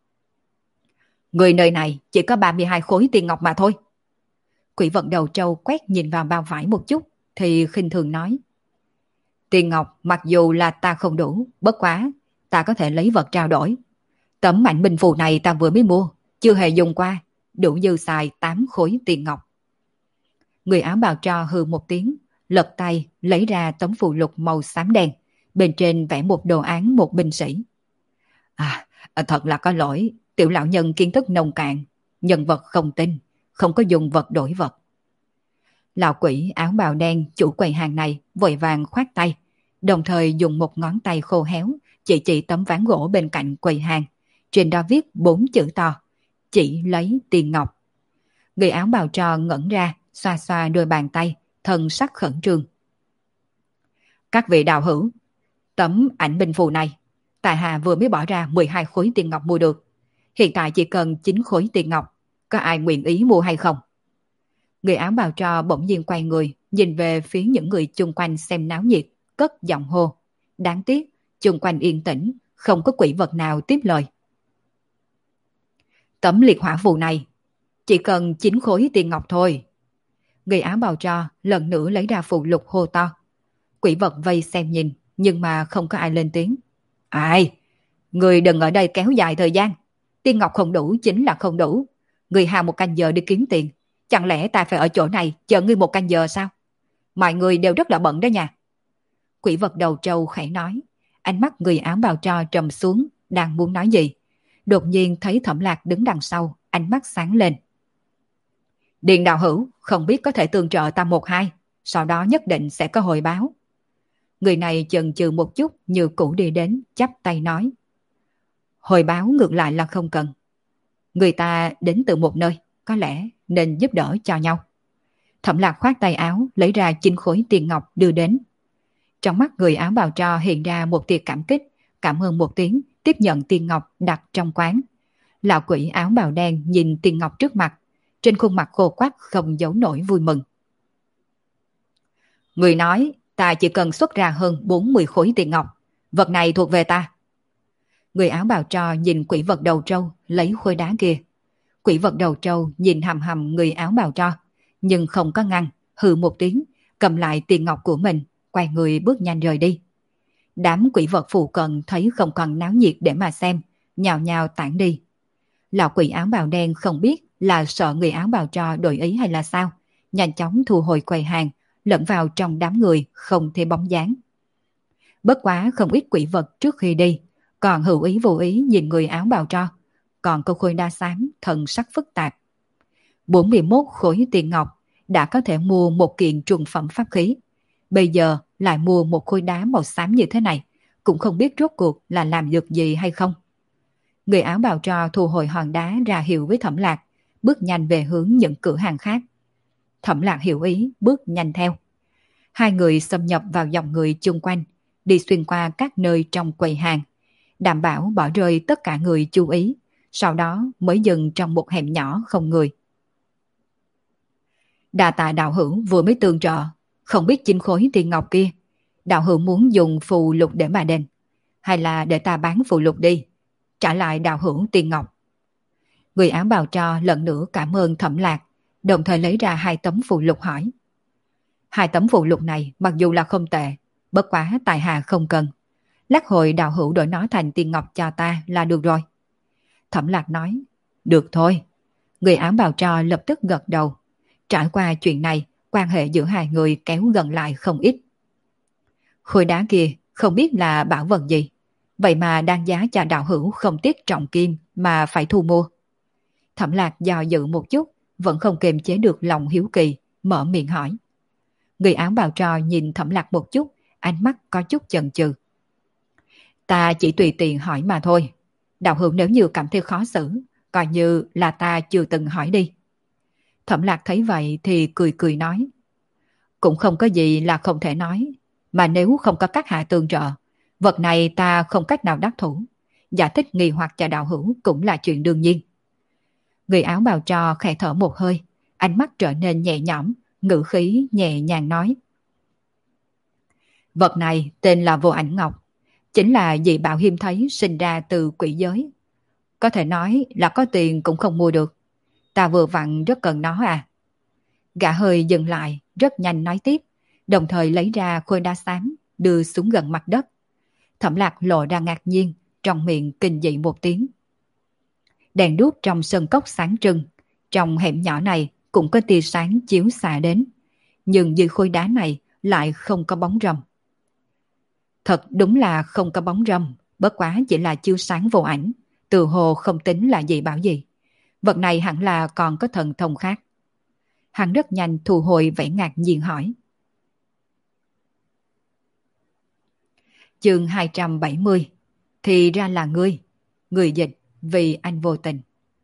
Người nơi này chỉ có 32 khối tiền ngọc mà thôi. Quỷ vật đầu trâu quét nhìn vào bao vải một chút, thì khinh thường nói. Tiền ngọc mặc dù là ta không đủ, bất quá, ta có thể lấy vật trao đổi. Tấm ảnh binh phù này ta vừa mới mua, chưa hề dùng qua, đủ dư xài 8 khối tiền ngọc. Người áo bào tro hừ một tiếng, lật tay lấy ra tấm phù lục màu xám đen, bên trên vẽ một đồ án một binh sĩ. Thật là có lỗi, tiểu lão nhân kiến thức nông cạn, nhân vật không tin, không có dùng vật đổi vật. Lão quỷ áo bào đen chủ quầy hàng này vội vàng khoát tay, đồng thời dùng một ngón tay khô héo chỉ tấm ván gỗ bên cạnh quầy hàng, trên đó viết 4 chữ to, chỉ lấy tiền ngọc. Người áo bào tro ngẩn ra, xoa xoa đôi bàn tay, thần sắc khẩn trương. Các vị đạo hữu, tấm ảnh binh phù này, tại hạ vừa mới bỏ ra 12 khối tiền ngọc mua được. Hiện tại chỉ cần 9 khối tiền ngọc, có ai nguyện ý mua hay không? Người áo bào tro bỗng nhiên quay người, nhìn về phía những người chung quanh xem náo nhiệt, cất giọng hô. Đáng tiếc, chung quanh yên tĩnh, không có quỷ vật nào tiếp lời. Tấm liệt hỏa phù này, chỉ cần 9 khối tiền ngọc thôi. Người áo bào tro lần nữa lấy ra phù lục hô to. Quỷ vật vây xem nhìn, nhưng mà không có ai lên tiếng. Ai? Người đừng ở đây kéo dài thời gian. Tiền ngọc không đủ chính là không đủ. Người hao 1 canh giờ đi kiếm tiền. Chẳng lẽ ta phải ở chỗ này chờ ngươi 1 canh giờ sao? Mọi người đều rất là bận đó nha. Quỷ vật đầu trâu khẽ nói. Ánh mắt người áo bào tro trầm xuống, đang muốn nói gì. Đột nhiên thấy Thẩm Lạc đứng đằng sau, ánh mắt sáng lên. Điền đạo hữu, không biết có thể tương trợ ta 1-2, sau đó nhất định sẽ có hồi báo. Người này chần chừ một chút như cũ đi đến, chắp tay nói. Hồi báo ngược lại là không cần. Người ta đến từ một nơi, có lẽ nên giúp đỡ cho nhau. Thẩm Lạc khoát tay áo, lấy ra 9 khối tiền ngọc đưa đến. Trong mắt người áo bào tro hiện ra một tia cảm kích, cảm ơn một tiếng, tiếp nhận tiền ngọc đặt trong quán. Lão quỷ áo bào đen nhìn tiền ngọc trước mặt, trên khuôn mặt khô quắt không giấu nổi vui mừng. Người nói, ta chỉ cần xuất ra hơn 40 khối tiền ngọc, vật này thuộc về ta. Người áo bào tro nhìn quỷ vật đầu trâu lấy khối đá kia. Quỷ vật đầu trâu nhìn hầm hầm người áo bào tro, nhưng không có ngăn, hừ một tiếng, cầm lại tiền ngọc của mình, quay người bước nhanh rời đi. Đám quỷ vật phụ cận thấy không còn náo nhiệt để mà xem, nhào nhào tản đi. Lão quỷ áo bào đen không biết là sợ người áo bào tro đổi ý hay là sao, nhanh chóng thu hồi quầy hàng, lẫn vào trong đám người không thấy bóng dáng. Bất quá không ít quỷ vật trước khi đi, còn hữu ý vô ý nhìn người áo bào tro, còn câu khôi đa xám thần sắc phức tạp. 41 khối tiền ngọc đã có thể mua một kiện trung phẩm pháp khí. Bây giờ lại mua một khối đá màu xám như thế này, cũng không biết rốt cuộc là làm được gì hay không. Người áo bào tro thu hồi hòn đá ra hiệu với Thẩm Lạc, bước nhanh về hướng những cửa hàng khác. Thẩm Lạc hiểu ý, bước nhanh theo. Hai người xâm nhập vào dòng người chung quanh, đi xuyên qua các nơi trong quầy hàng, đảm bảo bỏ rơi tất cả người chú ý, sau đó mới dừng trong một hẻm nhỏ không người. Đà tạ đạo hữu vừa mới tương trợ, không biết 9 khối tiền ngọc kia, đạo hữu muốn dùng phù lục để mà đền, hay là để ta bán phù lục đi, trả lại đạo hữu tiền ngọc. Người áo bào tro lần nữa cảm ơn Thẩm Lạc, đồng thời lấy ra 2 tấm phù lục hỏi. 2 tấm phù lục này mặc dù là không tệ, bất quá tại hạ không cần. Lát hồi đạo hữu đổi nó thành tiền ngọc cho ta là được rồi. Thẩm Lạc nói, được thôi. Người áo bào tro lập tức gật đầu. Trải qua chuyện này, quan hệ giữa hai người kéo gần lại không ít. Khối đá kia không biết là bảo vật gì, vậy mà đang giá cho đạo hữu không tiếc trọng kim mà phải thu mua. Thẩm Lạc do dự một chút, vẫn không kiềm chế được lòng hiếu kỳ, mở miệng hỏi. Người áo bào tro nhìn Thẩm Lạc một chút, ánh mắt có chút chần chừ. Ta chỉ tùy tiện hỏi mà thôi. Đạo hữu nếu như cảm thấy khó xử, coi như là ta chưa từng hỏi đi. Thẩm Lạc thấy vậy thì cười cười nói. Cũng không có gì là không thể nói, mà nếu không có các hạ tương trợ, vật này ta không cách nào đắc thủ. Giải thích nghi hoặc cho đạo hữu cũng là chuyện đương nhiên. Người áo bào tro khẽ thở một hơi, ánh mắt trở nên nhẹ nhõm, ngữ khí nhẹ nhàng nói. Vật này tên là Vô Ảnh Ngọc, chính là dị bảo hiếm thấy sinh ra từ quỷ giới. Có thể nói là có tiền cũng không mua được. Ta vừa vặn rất cần nó à. Gã hơi dừng lại, rất nhanh nói tiếp, đồng thời lấy ra khối đá xám, đưa xuống gần mặt đất. Thẩm Lạc lộ ra ngạc nhiên, trong miệng kinh dị một tiếng. Đèn đuốc trong sân cốc sáng trưng, trong hẻm nhỏ này cũng có tia sáng chiếu xạ đến, nhưng dưới khối đá này lại không có bóng râm. Thật đúng là không có bóng râm, bất quá chỉ là chiếu sáng vô ảnh, từ hồ không tính là gì bảo gì. Vật này hẳn là còn có thần thông khác. Hắn rất nhanh thu hồi vẻ ngạc nhiên hỏi. Chương 270. Thì ra là ngươi. Người dịch vì anh vô tình.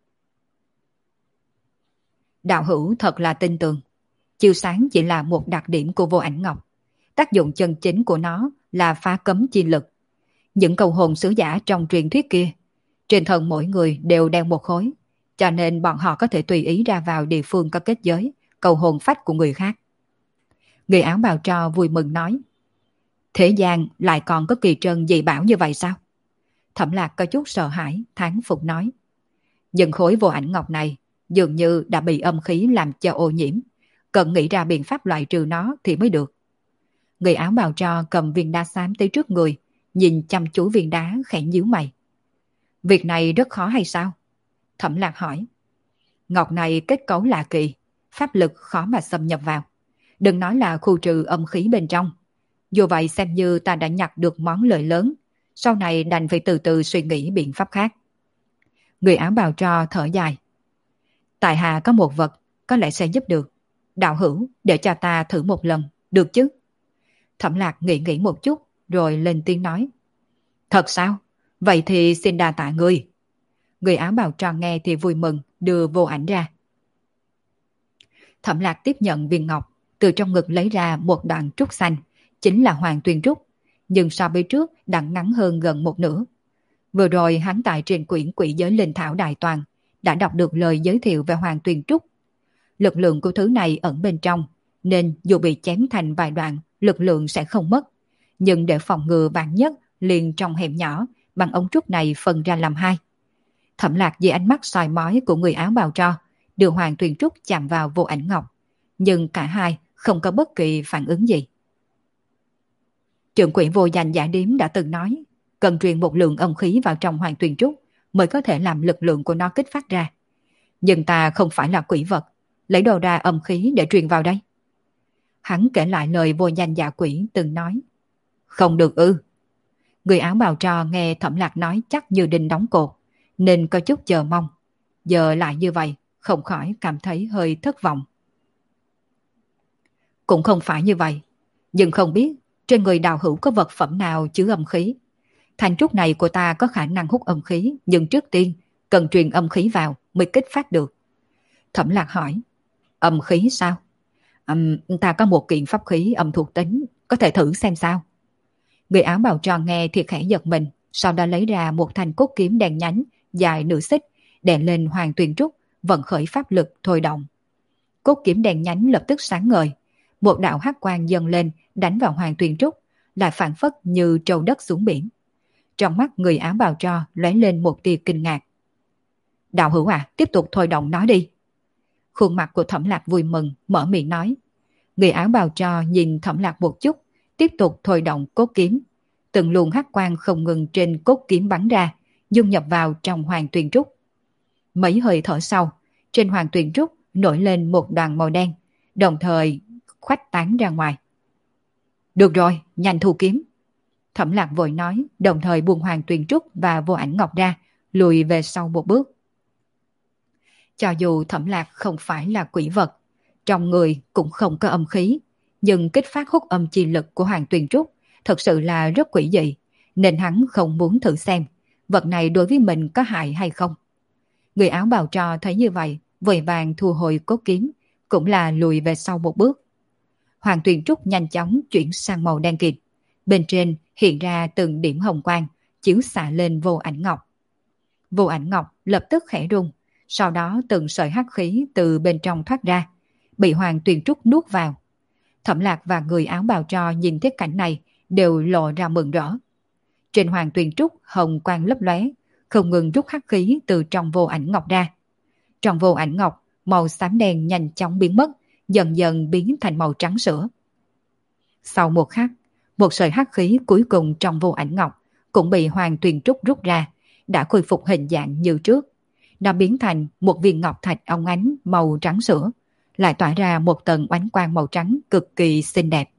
Đạo hữu thật là tin tưởng. Chiếu sáng chỉ là một đặc điểm của Vô Ảnh Ngọc. Tác dụng chân chính của nó là phá cấm chi lực. Những cầu hồn sứ giả trong truyền thuyết kia, trên thân mỗi người đều đeo một khối, cho nên bọn họ có thể tùy ý ra vào địa phương có kết giới, cầu hồn phách của người khác. Người áo bào tro vui mừng nói. Thế gian lại còn có kỳ trân dị bảo như vậy sao? Thẩm Lạc có chút sợ hãi, thán phục nói. Nhưng khối Vô Ảnh Ngọc này dường như đã bị âm khí làm cho ô nhiễm, cần nghĩ ra biện pháp loại trừ nó thì mới được. Người áo bào tro cầm viên đá xám tới trước người, nhìn chăm chú viên đá khẽ nhíu mày. Việc này rất khó hay sao? Thẩm Lạc hỏi. Ngọc này kết cấu lạ kỳ, pháp lực khó mà xâm nhập vào. Đừng nói là khu trừ âm khí bên trong. Dù vậy xem như ta đã nhặt được món lợi lớn, sau này đành phải từ từ suy nghĩ biện pháp khác. Người áo bào tro thở dài. Tại hạ có một vật, có lẽ sẽ giúp được. Đạo hữu, để cho ta thử một lần, được chứ? Thẩm Lạc nghĩ nghĩ một chút, rồi lên tiếng nói. Thật sao? Vậy thì xin đa tạ ngươi. Người áo bào tròn nghe thì vui mừng, đưa Vô Ảnh ra. Thẩm Lạc tiếp nhận viên ngọc, từ trong ngực lấy ra một đoạn trúc xanh, chính là Hoàng Tuyền Trúc, nhưng so với trước đặng ngắn hơn gần một nửa. Vừa rồi hắn tại trên quyển Quỷ Giới Linh Thảo Đại Toàn đã đọc được lời giới thiệu về Hoàng Tuyền Trúc. Lực lượng của thứ này ẩn bên trong, nên dù bị chém thành vài đoạn, lực lượng sẽ không mất. Nhưng để phòng ngừa vạn nhất, liền trong hẻm nhỏ, bằng ống trúc này phân ra làm hai. Thẩm Lạc dưới ánh mắt soi mói của người áo bào tro, đưa Hoàng Tuyền Trúc chạm vào Vô Ảnh Ngọc, nhưng cả hai không có bất kỳ phản ứng gì. Trưởng quỹ Vô Danh Giả Điếm đã từng nói, cần truyền một lượng âm khí vào trong Hoàng Tuyền Trúc mới có thể làm lực lượng của nó kích phát ra. Nhưng ta không phải là quỷ vật, lấy đồ ra âm khí để truyền vào đây. Hắn kể lại lời Vô Danh Giả Quỷ từng nói. Không được ư? Người áo bào tro nghe Thẩm Lạc nói chắc như đinh đóng cột, nên có chút chờ mong. Giờ lại như vậy, không khỏi cảm thấy hơi thất vọng. Cũng không phải như vậy, nhưng không biết trên người đạo hữu có vật phẩm nào chứa âm khí. Thanh trúc này của ta có khả năng hút âm khí, nhưng trước tiên cần truyền âm khí vào mới kích phát được. Thẩm Lạc hỏi, âm khí sao? Ta có một kiện pháp khí âm thuộc tính, có thể thử xem sao. Người áo bào tròn nghe thì khẽ giật mình, sau đó lấy ra một thanh cốt kiếm đen nhánh, dài nửa xích, đè lên Hoàng Tuyền Trúc, vận khởi pháp lực thôi động. Cốt kiếm đen nhánh lập tức sáng ngời, một đạo hắc quang dâng lên đánh vào Hoàng Tuyền Trúc, lại phản phất như trâu đất xuống biển. Trong mắt người áo bào tro lóe lên một tia kinh ngạc. Đạo hữu à, tiếp tục thôi động nó đi. Khuôn mặt của Thẩm Lạc vui mừng, mở miệng nói. Người áo bào tro nhìn Thẩm Lạc một chút, tiếp tục thôi động cốt kiếm. Từng luồng hắc quang không ngừng trên cốt kiếm bắn ra, dung nhập vào trong Hoàng Tuyền Trúc. Mấy hơi thở sau, trên Hoàng Tuyền Trúc nổi lên một đoàn màu đen, đồng thời khuếch tán ra ngoài. Được rồi, nhanh thu kiếm. Thẩm Lạc vội nói, đồng thời buông Hoàng Tuyền Trúc và Vô Ảnh Ngọc ra, lùi về sau một bước. Cho dù Thẩm Lạc không phải là quỷ vật, trong người cũng không có âm khí, nhưng kích phát hút âm chi lực của Hoàng Tuyền Trúc thật sự là rất quỷ dị, nên hắn không muốn thử xem vật này đối với mình có hại hay không. Người áo bào tro thấy như vậy, vội vàng thu hồi cốt kiếm, cũng là lùi về sau một bước. Hoàng Tuyền Trúc nhanh chóng chuyển sang màu đen kịt, bên trên hiện ra từng điểm hồng quang, chiếu xạ lên Vô Ảnh Ngọc. Vô Ảnh Ngọc lập tức khẽ rung, sau đó từng sợi hắc khí từ bên trong thoát ra, bị Hoàng Tuyền Trúc nuốt vào. Thẩm Lạc và người áo bào tro nhìn thấy cảnh này đều lộ ra mừng rỡ. Trên Hoàng Tuyền Trúc hồng quang lấp lóe, không ngừng rút hắc khí từ trong Vô Ảnh Ngọc ra. Trong Vô Ảnh Ngọc, màu xám đen nhanh chóng biến mất, dần dần biến thành màu trắng sữa. Sau một khắc, một sợi hắc khí cuối cùng trong Vô Ảnh Ngọc cũng bị Hoàng Tuyền Trúc rút ra, đã khôi phục hình dạng như trước. Nó biến thành một viên ngọc thạch óng ánh màu trắng sữa, lại tỏa ra một tầng oánh quang màu trắng cực kỳ xinh đẹp.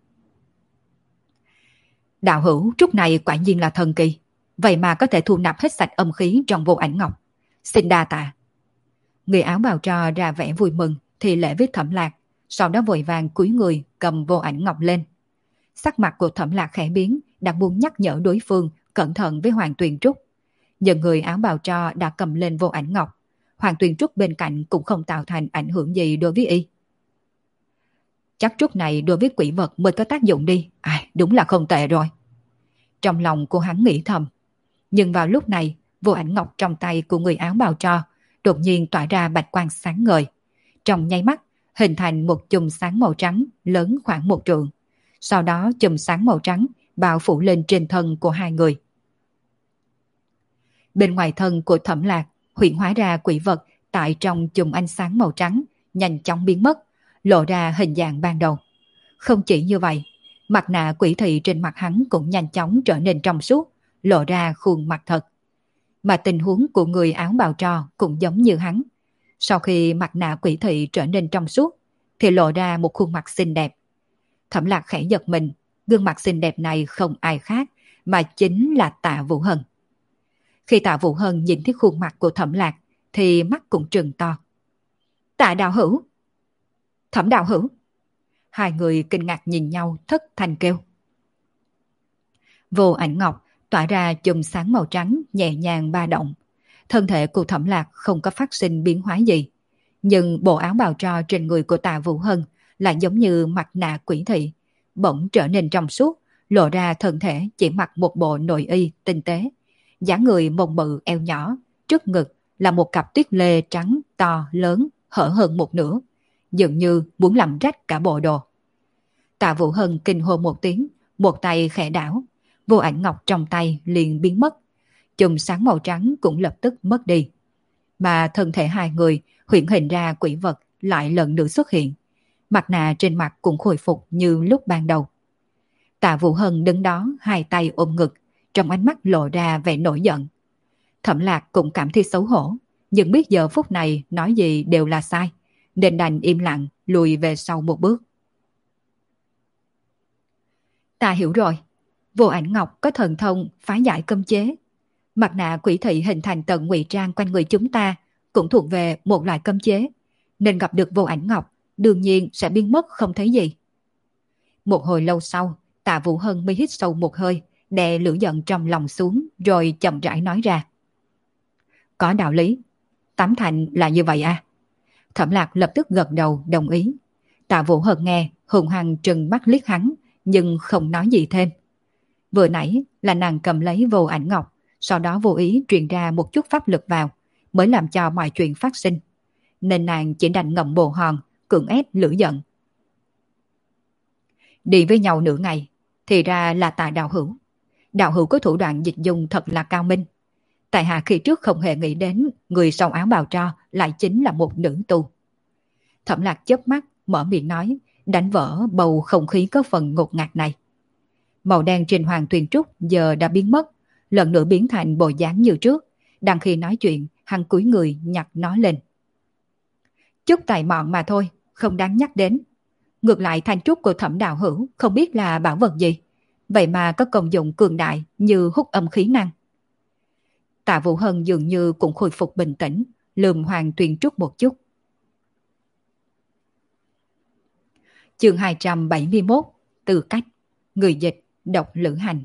Đạo hữu, trúc này quả nhiên là thần kỳ, vậy mà có thể thu nạp hết sạch âm khí trong Vô Ảnh Ngọc. Xin đa tạ. Người áo bào tro ra vẻ vui mừng thì lễ với Thẩm Lạc, sau đó vội vàng cúi người cầm Vô Ảnh Ngọc lên. Sắc mặt của Thẩm Lạc khẽ biến, đang muốn nhắc nhở đối phương cẩn thận với Hoàng Tuyền Trúc. Nhưng người áo bào tro đã cầm lên Vô Ảnh Ngọc, Hoàng Tuyền Trúc bên cạnh cũng không tạo thành ảnh hưởng gì đối với y. Chắc trúc này đối với quỷ vật mới có tác dụng đi, đúng là không tệ rồi. Trong lòng cô hắn nghĩ thầm. Nhưng vào lúc này, Vô Ảnh Ngọc trong tay của người áo bào tro đột nhiên tỏa ra bạch quang sáng ngời. Trong nháy mắt, hình thành một chùm sáng màu trắng lớn khoảng 1 trượng. Sau đó chùm sáng màu trắng bao phủ lên trên thân của hai người. Bên ngoài thân của Thẩm Lạc hiện hóa ra quỷ vật tại trong chùm ánh sáng màu trắng, nhanh chóng biến mất, lộ ra hình dạng ban đầu. Không chỉ như vậy, mặt nạ quỷ thị trên mặt hắn cũng nhanh chóng trở nên trong suốt, lộ ra khuôn mặt thật. Mà tình huống của người áo bào tro cũng giống như hắn. Sau khi mặt nạ quỷ thị trở nên trong suốt, thì lộ ra một khuôn mặt xinh đẹp. Thẩm Lạc khẽ giật mình, gương mặt xinh đẹp này không ai khác, mà chính là Tạ Vũ Hân. Khi Tạ Vũ Hân nhìn thấy khuôn mặt của Thẩm Lạc, thì mắt cũng trừng to. Tạ đạo hữu! Thẩm đạo hữu! Hai người kinh ngạc nhìn nhau thất thanh kêu. Vô Ảnh Ngọc tỏa ra chùm sáng màu trắng nhẹ nhàng ba động. Thân thể của Thẩm Lạc không có phát sinh biến hóa gì. Nhưng bộ áo bào tro trên người của Tạ Vũ Hân lại giống như mặt nạ quỷ thị, bỗng trở nên trong suốt, lộ ra thân thể chỉ mặc một bộ nội y tinh tế. Dáng người mông bự eo nhỏ, trước ngực là một cặp tuyết lê trắng to lớn, hở hơn một nửa, dường như muốn làm rách cả bộ đồ. Tạ Vũ Hân kinh hô một tiếng, một tay khẽ đảo, Vô Ảnh Ngọc trong tay liền biến mất, chùm sáng màu trắng cũng lập tức mất đi. Mà thân thể hai người hiện hình ra quỷ vật lại lần nữa xuất hiện, mặt nạ trên mặt cũng khôi phục như lúc ban đầu. Tạ Vũ Hân đứng đó hai tay ôm ngực, trong ánh mắt lộ ra vẻ nổi giận. Thẩm Lạc cũng cảm thấy xấu hổ, nhưng biết giờ phút này nói gì đều là sai, nên đành im lặng lùi về sau một bước. Ta hiểu rồi, Vô Ảnh Ngọc có thần thông phá giải cấm chế. Mặt nạ quỷ thị hình thành tầng ngụy trang quanh người chúng ta cũng thuộc về một loại cấm chế, nên gặp được Vô Ảnh Ngọc đương nhiên sẽ biến mất không thấy gì. Một hồi lâu sau, Tạ Vũ Hân mới hít sâu một hơi, đè lửa giận trong lòng xuống, rồi chậm rãi nói ra. Có đạo lý, tám thành là như vậy à? Thẩm Lạc lập tức gật đầu đồng ý. Tạ Vũ Hân nghe, hùng hăng trừng mắt liếc hắn, nhưng không nói gì thêm. Vừa nãy là nàng cầm lấy Vô Ảnh Ngọc, sau đó vô ý truyền ra một chút pháp lực vào, mới làm cho mọi chuyện phát sinh. Nên nàng chỉ đành ngậm bồ hòn, cưỡng ép lửa giận. Đi với nhau nửa ngày, thì ra là Tạ đạo hữu. Đạo hữu có thủ đoạn dịch dung thật là cao minh. Tại hạ khi trước không hề nghĩ đến người sau áo bào tro lại chính là một nữ tu. Thẩm Lạc chớp mắt, mở miệng nói, đánh vỡ bầu không khí có phần ngột ngạt này. Màu đen trên Hoàng Tuyền Trúc giờ đã biến mất, lần nữa biến thành bộ dáng như trước, Đang khi nói chuyện, hắn cúi người nhặt nó lên. Chút tài mọn mà thôi, không đáng nhắc đến. Ngược lại thanh trúc của Thẩm đạo hữu không biết là bảo vật gì, vậy mà có công dụng cường đại như hút âm khí năng. Tạ Vũ Hân dường như cũng khôi phục bình tĩnh, lườm Hoàng Tuyền Trúc một chút. Chương 271, Tư cách, người dịch, độc lữ hành.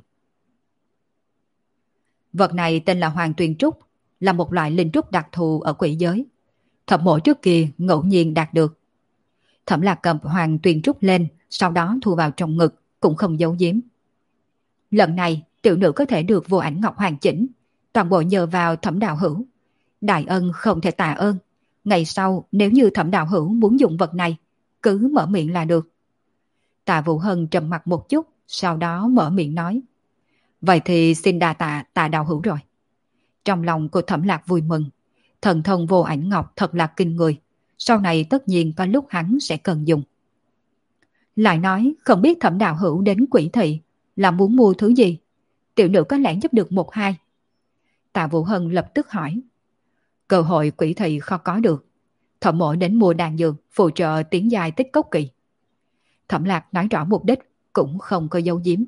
Vật này tên là Hoàng Tuyền Trúc, là một loại linh trúc đặc thù ở quỷ giới. Thẩm mộ trước kia ngẫu nhiên đạt được. Thẩm Lạc cầm Hoàng Tuyền Trúc lên, sau đó thu vào trong ngực, cũng không giấu giếm. Lần này, tiểu nữ có thể được vô ảnh ngọc hoàn chỉnh, toàn bộ nhờ vào Thẩm đạo hữu. Đại ân không thể tạ ơn. Ngày sau, nếu như Thẩm đạo hữu muốn dùng vật này, cứ mở miệng là được. Tạ Vũ Hân trầm mặt một chút, sau đó mở miệng nói. Vậy thì xin đa tạ Tạ đạo hữu rồi. Trong lòng của Thẩm Lạc vui mừng. Thần thông vô ảnh ngọc thật là kinh người. Sau này tất nhiên có lúc hắn sẽ cần dùng. Lại nói không biết Thẩm đạo hữu đến quỷ thị là muốn mua thứ gì. Tiểu nữ có lẽ giúp được một hai. Tạ Vũ Hân lập tức hỏi. Cơ hội quỷ thị khó có được. Thẩm mộ đến mua đàn dược phụ trợ tiến dài tích cốc kỳ. Thẩm Lạc nói rõ mục đích cũng không có giấu giếm.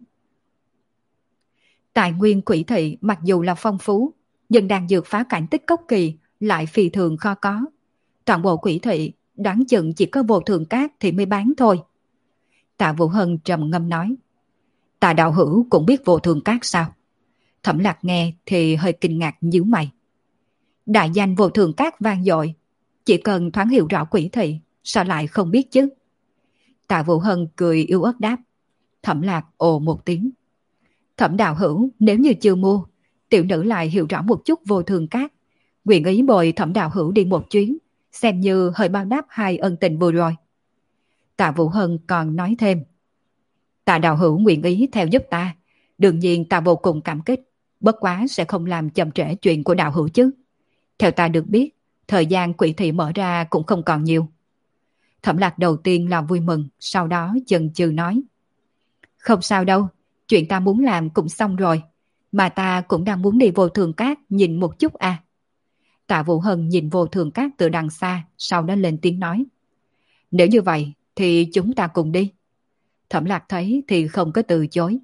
Tài nguyên quỷ thị mặc dù là phong phú, nhưng đàn dược phá cảnh tích cốc kỳ lại phi thường khó có. Toàn bộ quỷ thị đoán chừng chỉ có vô thường cát thì mới bán thôi. Tạ Vũ Hân trầm ngâm nói. Tạ đạo hữu cũng biết vô thường cát sao? Thẩm Lạc nghe thì hơi kinh ngạc nhíu mày. Đại danh vô thường cát vang dội, chỉ cần thoáng hiểu rõ quỷ thị, sao lại không biết chứ? Tạ Vũ Hân cười yếu ớt đáp. Thẩm Lạc ồ một tiếng. Thẩm đạo hữu nếu như chưa mua, tiểu nữ lại hiểu rõ một chút vô thường cát, nguyện ý bồi Thẩm đạo hữu đi một chuyến, xem như hơi báo đáp hai ân tình vừa rồi. Tạ Vũ Hân còn nói thêm. Tạ đạo hữu nguyện ý theo giúp ta, đương nhiên ta vô cùng cảm kích, bất quá sẽ không làm chậm trễ chuyện của đạo hữu chứ. Theo ta được biết, thời gian quỷ thị mở ra cũng không còn nhiều. Thẩm Lạc đầu tiên là vui mừng, sau đó chần chừ nói. Không sao đâu, chuyện ta muốn làm cũng xong rồi, mà ta cũng đang muốn đi vô thường cát nhìn một chút à. Tạ Vũ Hân nhìn vô thường cát từ đằng xa, sau đó lên tiếng nói. Nếu như vậy thì chúng ta cùng đi. Thẩm Lạc thấy thì không có từ chối.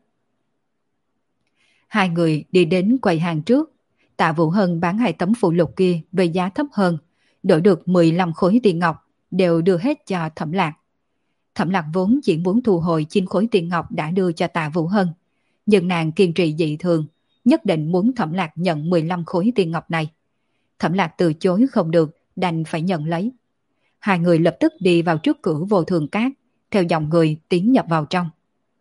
Hai người đi đến quầy hàng trước. Tạ Vũ Hân bán hai tấm phụ lục kia với giá thấp hơn, đổi được 15 khối tiền ngọc, đều đưa hết cho Thẩm Lạc. Thẩm Lạc vốn chỉ muốn thu hồi 9 khối tiền ngọc đã đưa cho Tạ Vũ Hân, nhưng nàng kiên trì dị thường, nhất định muốn Thẩm Lạc nhận 15 khối tiền ngọc này. Thẩm Lạc từ chối không được, đành phải nhận lấy. Hai người lập tức đi vào trước cửa vô thường cát, theo dòng người tiến nhập vào trong.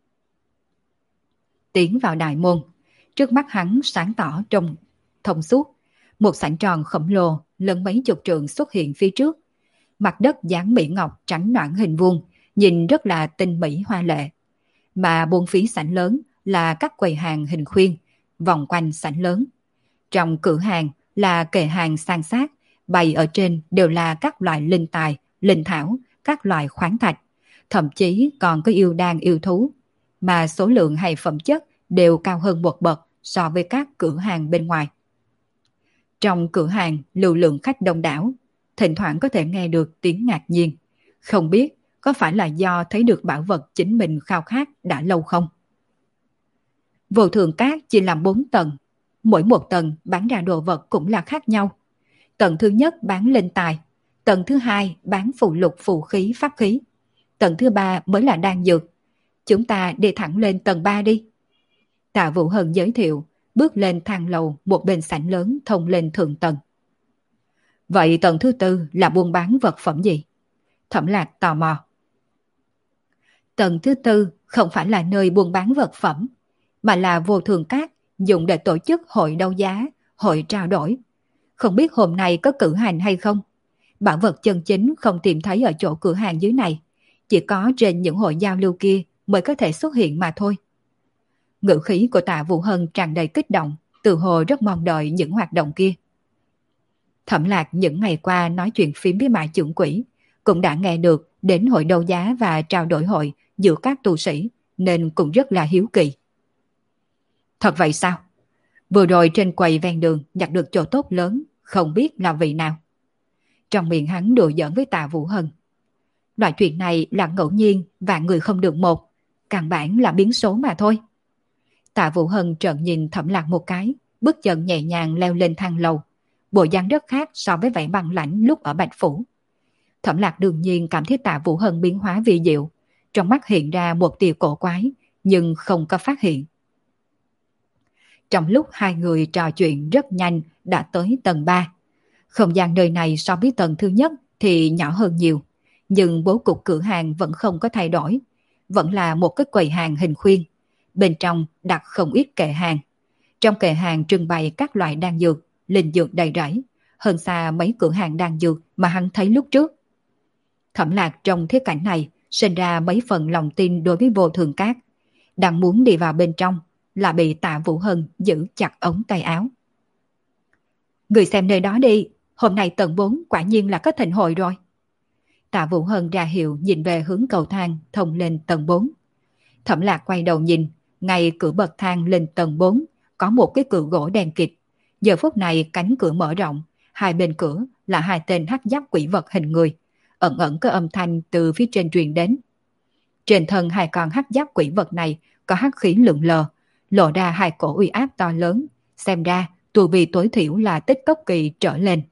Tiến vào đại môn, trước mắt hắn sáng tỏ trong thông suốt, một sảnh tròn khổng lồ lớn mấy chục trượng xuất hiện phía trước. Mặt đất dáng mỹ ngọc trắng nõn hình vuông, nhìn rất là tinh mỹ hoa lệ. Mà buôn phí sảnh lớn là các quầy hàng hình khuyên, vòng quanh sảnh lớn. Trong cửa hàng là kệ hàng san sát, bày ở trên đều là các loại linh tài, linh thảo, các loại khoáng thạch, thậm chí còn có yêu đan yêu thú, mà số lượng hay phẩm chất đều cao hơn một bậc so với các cửa hàng bên ngoài. Trong cửa hàng lưu lượng khách đông đảo, thỉnh thoảng có thể nghe được tiếng ngạc nhiên, không biết có phải là do thấy được bảo vật chính mình khao khát đã lâu không? Vô thường cát chia làm 4 tầng, mỗi một tầng bán ra đồ vật cũng là khác nhau. Tầng thứ nhất bán linh tài, tầng thứ hai bán phụ lục phù khí pháp khí, tầng thứ ba mới là đan dược. Chúng ta đi thẳng lên tầng 3 đi. Tạ Vũ Hân giới thiệu, bước lên thang lầu một bên sảnh lớn thông lên thượng tầng. Vậy tầng thứ tư là buôn bán vật phẩm gì? Thẩm Lạc tò mò. Tầng thứ tư không phải là nơi buôn bán vật phẩm, mà là vô thường cát dùng để tổ chức hội đấu giá, hội trao đổi. Không biết hôm nay có cử hành hay không? Bảo vật chân chính không tìm thấy ở chỗ cửa hàng dưới này, chỉ có trên những hội giao lưu kia mới có thể xuất hiện mà thôi. Ngữ khí của Tạ Vũ Hân tràn đầy kích động, tự hồ rất mong đợi những hoạt động kia. Thẩm Lạc những ngày qua nói chuyện phím với Mã Trưởng Quỷ, cũng đã nghe được đến hội đấu giá và trao đổi hội giữa các tu sĩ, nên cũng rất là hiếu kỳ. Thật vậy sao? Vừa rồi trên quầy ven đường nhặt được chỗ tốt lớn, không biết là vị nào. Trong miệng hắn đùa giỡn với Tạ Vũ Hân. Loại chuyện này là ngẫu nhiên, vạn người không được một, căn bản là biến số mà thôi. Tạ Vũ Hân trợn nhìn Thẩm Lạc một cái, bước chân nhẹ nhàng leo lên thang lầu. Bộ dáng rất khác so với vẻ băng lãnh lúc ở Bạch Phủ. Thẩm Lạc đương nhiên cảm thấy Tạ Vũ Hân biến hóa vi diệu, trong mắt hiện ra một tia cổ quái, nhưng không có phát hiện. Trong lúc hai người trò chuyện rất nhanh đã tới tầng 3. Không gian nơi này so với tầng thứ nhất thì nhỏ hơn nhiều, nhưng bố cục cửa hàng vẫn không có thay đổi, vẫn là một cái quầy hàng hình khuyên. Bên trong đặt không ít kệ hàng. Trong kệ hàng trưng bày các loại đan dược, linh dược đầy rẫy, hơn xa mấy cửa hàng đan dược mà hắn thấy lúc trước. Thẩm Lạc trong thế cảnh này sinh ra mấy phần lòng tin đối với Vô Thường Các, đang muốn đi vào bên trong là bị Tạ Vũ Hân giữ chặt ống tay áo. Người xem nơi đó đi, hôm nay tầng 4 quả nhiên là có thịnh hội rồi. Tạ Vũ Hân ra hiệu nhìn về hướng cầu thang thông lên tầng 4. Thẩm Lạc quay đầu nhìn, ngay cửa bậc thang lên tầng 4 có một cái cửa gỗ đen kịt. Giờ phút này cánh cửa mở rộng, hai bên cửa là hai tên hắc giáp quỷ vật hình người, ẩn ẩn có âm thanh từ phía trên truyền đến. Trên thân hai con hắc giáp quỷ vật này có hắc khí lượn lờ, lộ ra hai cổ uy áp to lớn, xem ra tu vi tối thiểu là tích cốc kỳ trở lên.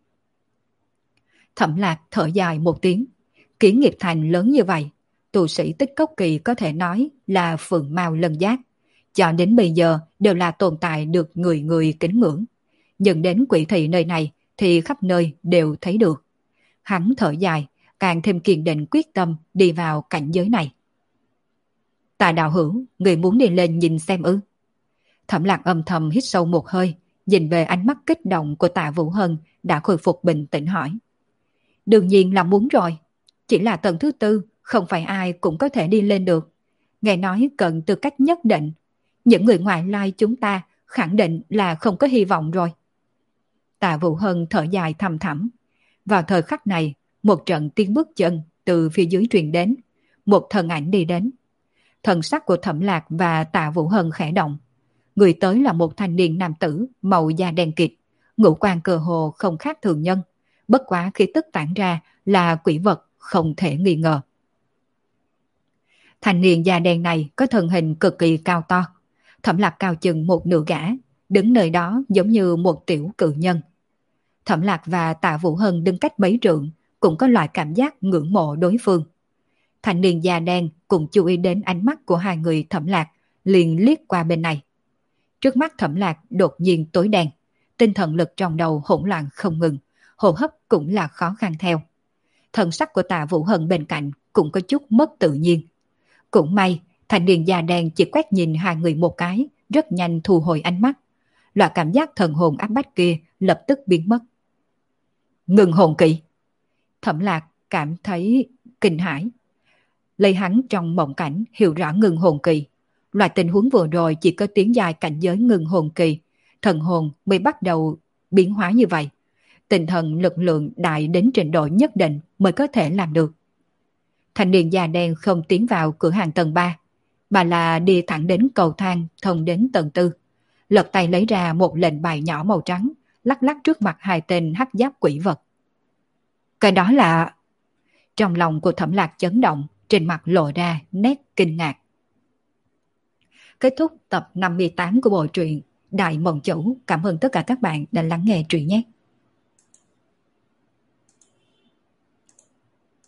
Thẩm Lạc thở dài một tiếng, Kiến Nghiệp Thành lớn như vậy, tu sĩ tích cốc kỳ có thể nói là phượng mao lân giác, cho đến bây giờ đều là tồn tại được người người kính ngưỡng. Nhưng đến quỷ thị nơi này thì khắp nơi đều thấy được. Hắn thở dài, càng thêm kiên định quyết tâm đi vào cảnh giới này. Tạ đạo hữu, người muốn đi lên nhìn xem ư? Thẩm Lạc âm thầm hít sâu một hơi, nhìn về ánh mắt kích động của Tạ Vũ Hân đã khôi phục bình tĩnh hỏi. Đương nhiên là muốn rồi, chỉ là tầng thứ 4, không phải ai cũng có thể đi lên được. Nghe nói cần tư cách nhất định, những người ngoại lai chúng ta khẳng định là không có hy vọng rồi. Tạ Vũ Hân thở dài thầm thẳm. Vào thời khắc này, một trận tiếng bước chân từ phía dưới truyền đến, một thân ảnh đi đến. Thần sắc của Thẩm Lạc và Tạ Vũ Hân khẽ động. Người tới là một thanh niên nam tử màu da đen kịt, ngũ quan cơ hồ không khác thường nhân, bất quá khí tức tản ra là quỷ vật không thể nghi ngờ. Thanh niên da đen này có thân hình cực kỳ cao to, Thẩm Lạc cao chừng một nửa gã, đứng nơi đó giống như một tiểu cự nhân. Thẩm Lạc và Tạ Vũ Hân đứng cách mấy trượng, cũng có loại cảm giác ngưỡng mộ đối phương. Thanh niên da đen cũng chú ý đến ánh mắt của hai người Thẩm Lạc, liền liếc qua bên này. Trước mắt Thẩm Lạc đột nhiên tối đen, tinh thần lực trong đầu hỗn loạn không ngừng, hô hấp cũng là khó khăn theo. Thần sắc của Tạ Vũ Hân bên cạnh cũng có chút mất tự nhiên. Cũng may, thanh niên da đen chỉ quét nhìn hai người một cái, rất nhanh thu hồi ánh mắt. Loại cảm giác thần hồn áp bách kia lập tức biến mất. Ngừng hồn kỵ. Thẩm Lạc cảm thấy kinh hãi. Lấy hắn trong mộng cảnh hiểu rõ ngừng hồn kỳ. Loại tình huống vừa rồi chỉ có tiến dài cảnh giới ngừng hồn kỳ, thần hồn mới bắt đầu biến hóa như vậy. Tinh thần lực lượng đại đến trình độ nhất định mới có thể làm được. Thanh niên da đen không tiến vào cửa hàng tầng 3, mà là đi thẳng đến cầu thang thông đến tầng 4. Lật tay lấy ra một lệnh bài nhỏ màu trắng, lắc lắc trước mặt hai tên hắc giáp quỷ vật. Cái đó là... Trong lòng của Thẩm Lạc chấn động, trên mặt lộ ra nét kinh ngạc. Kết thúc tập 58 của bộ truyện Đại Mộng Chủ. Cảm ơn tất cả các bạn đã lắng nghe truyện nhé.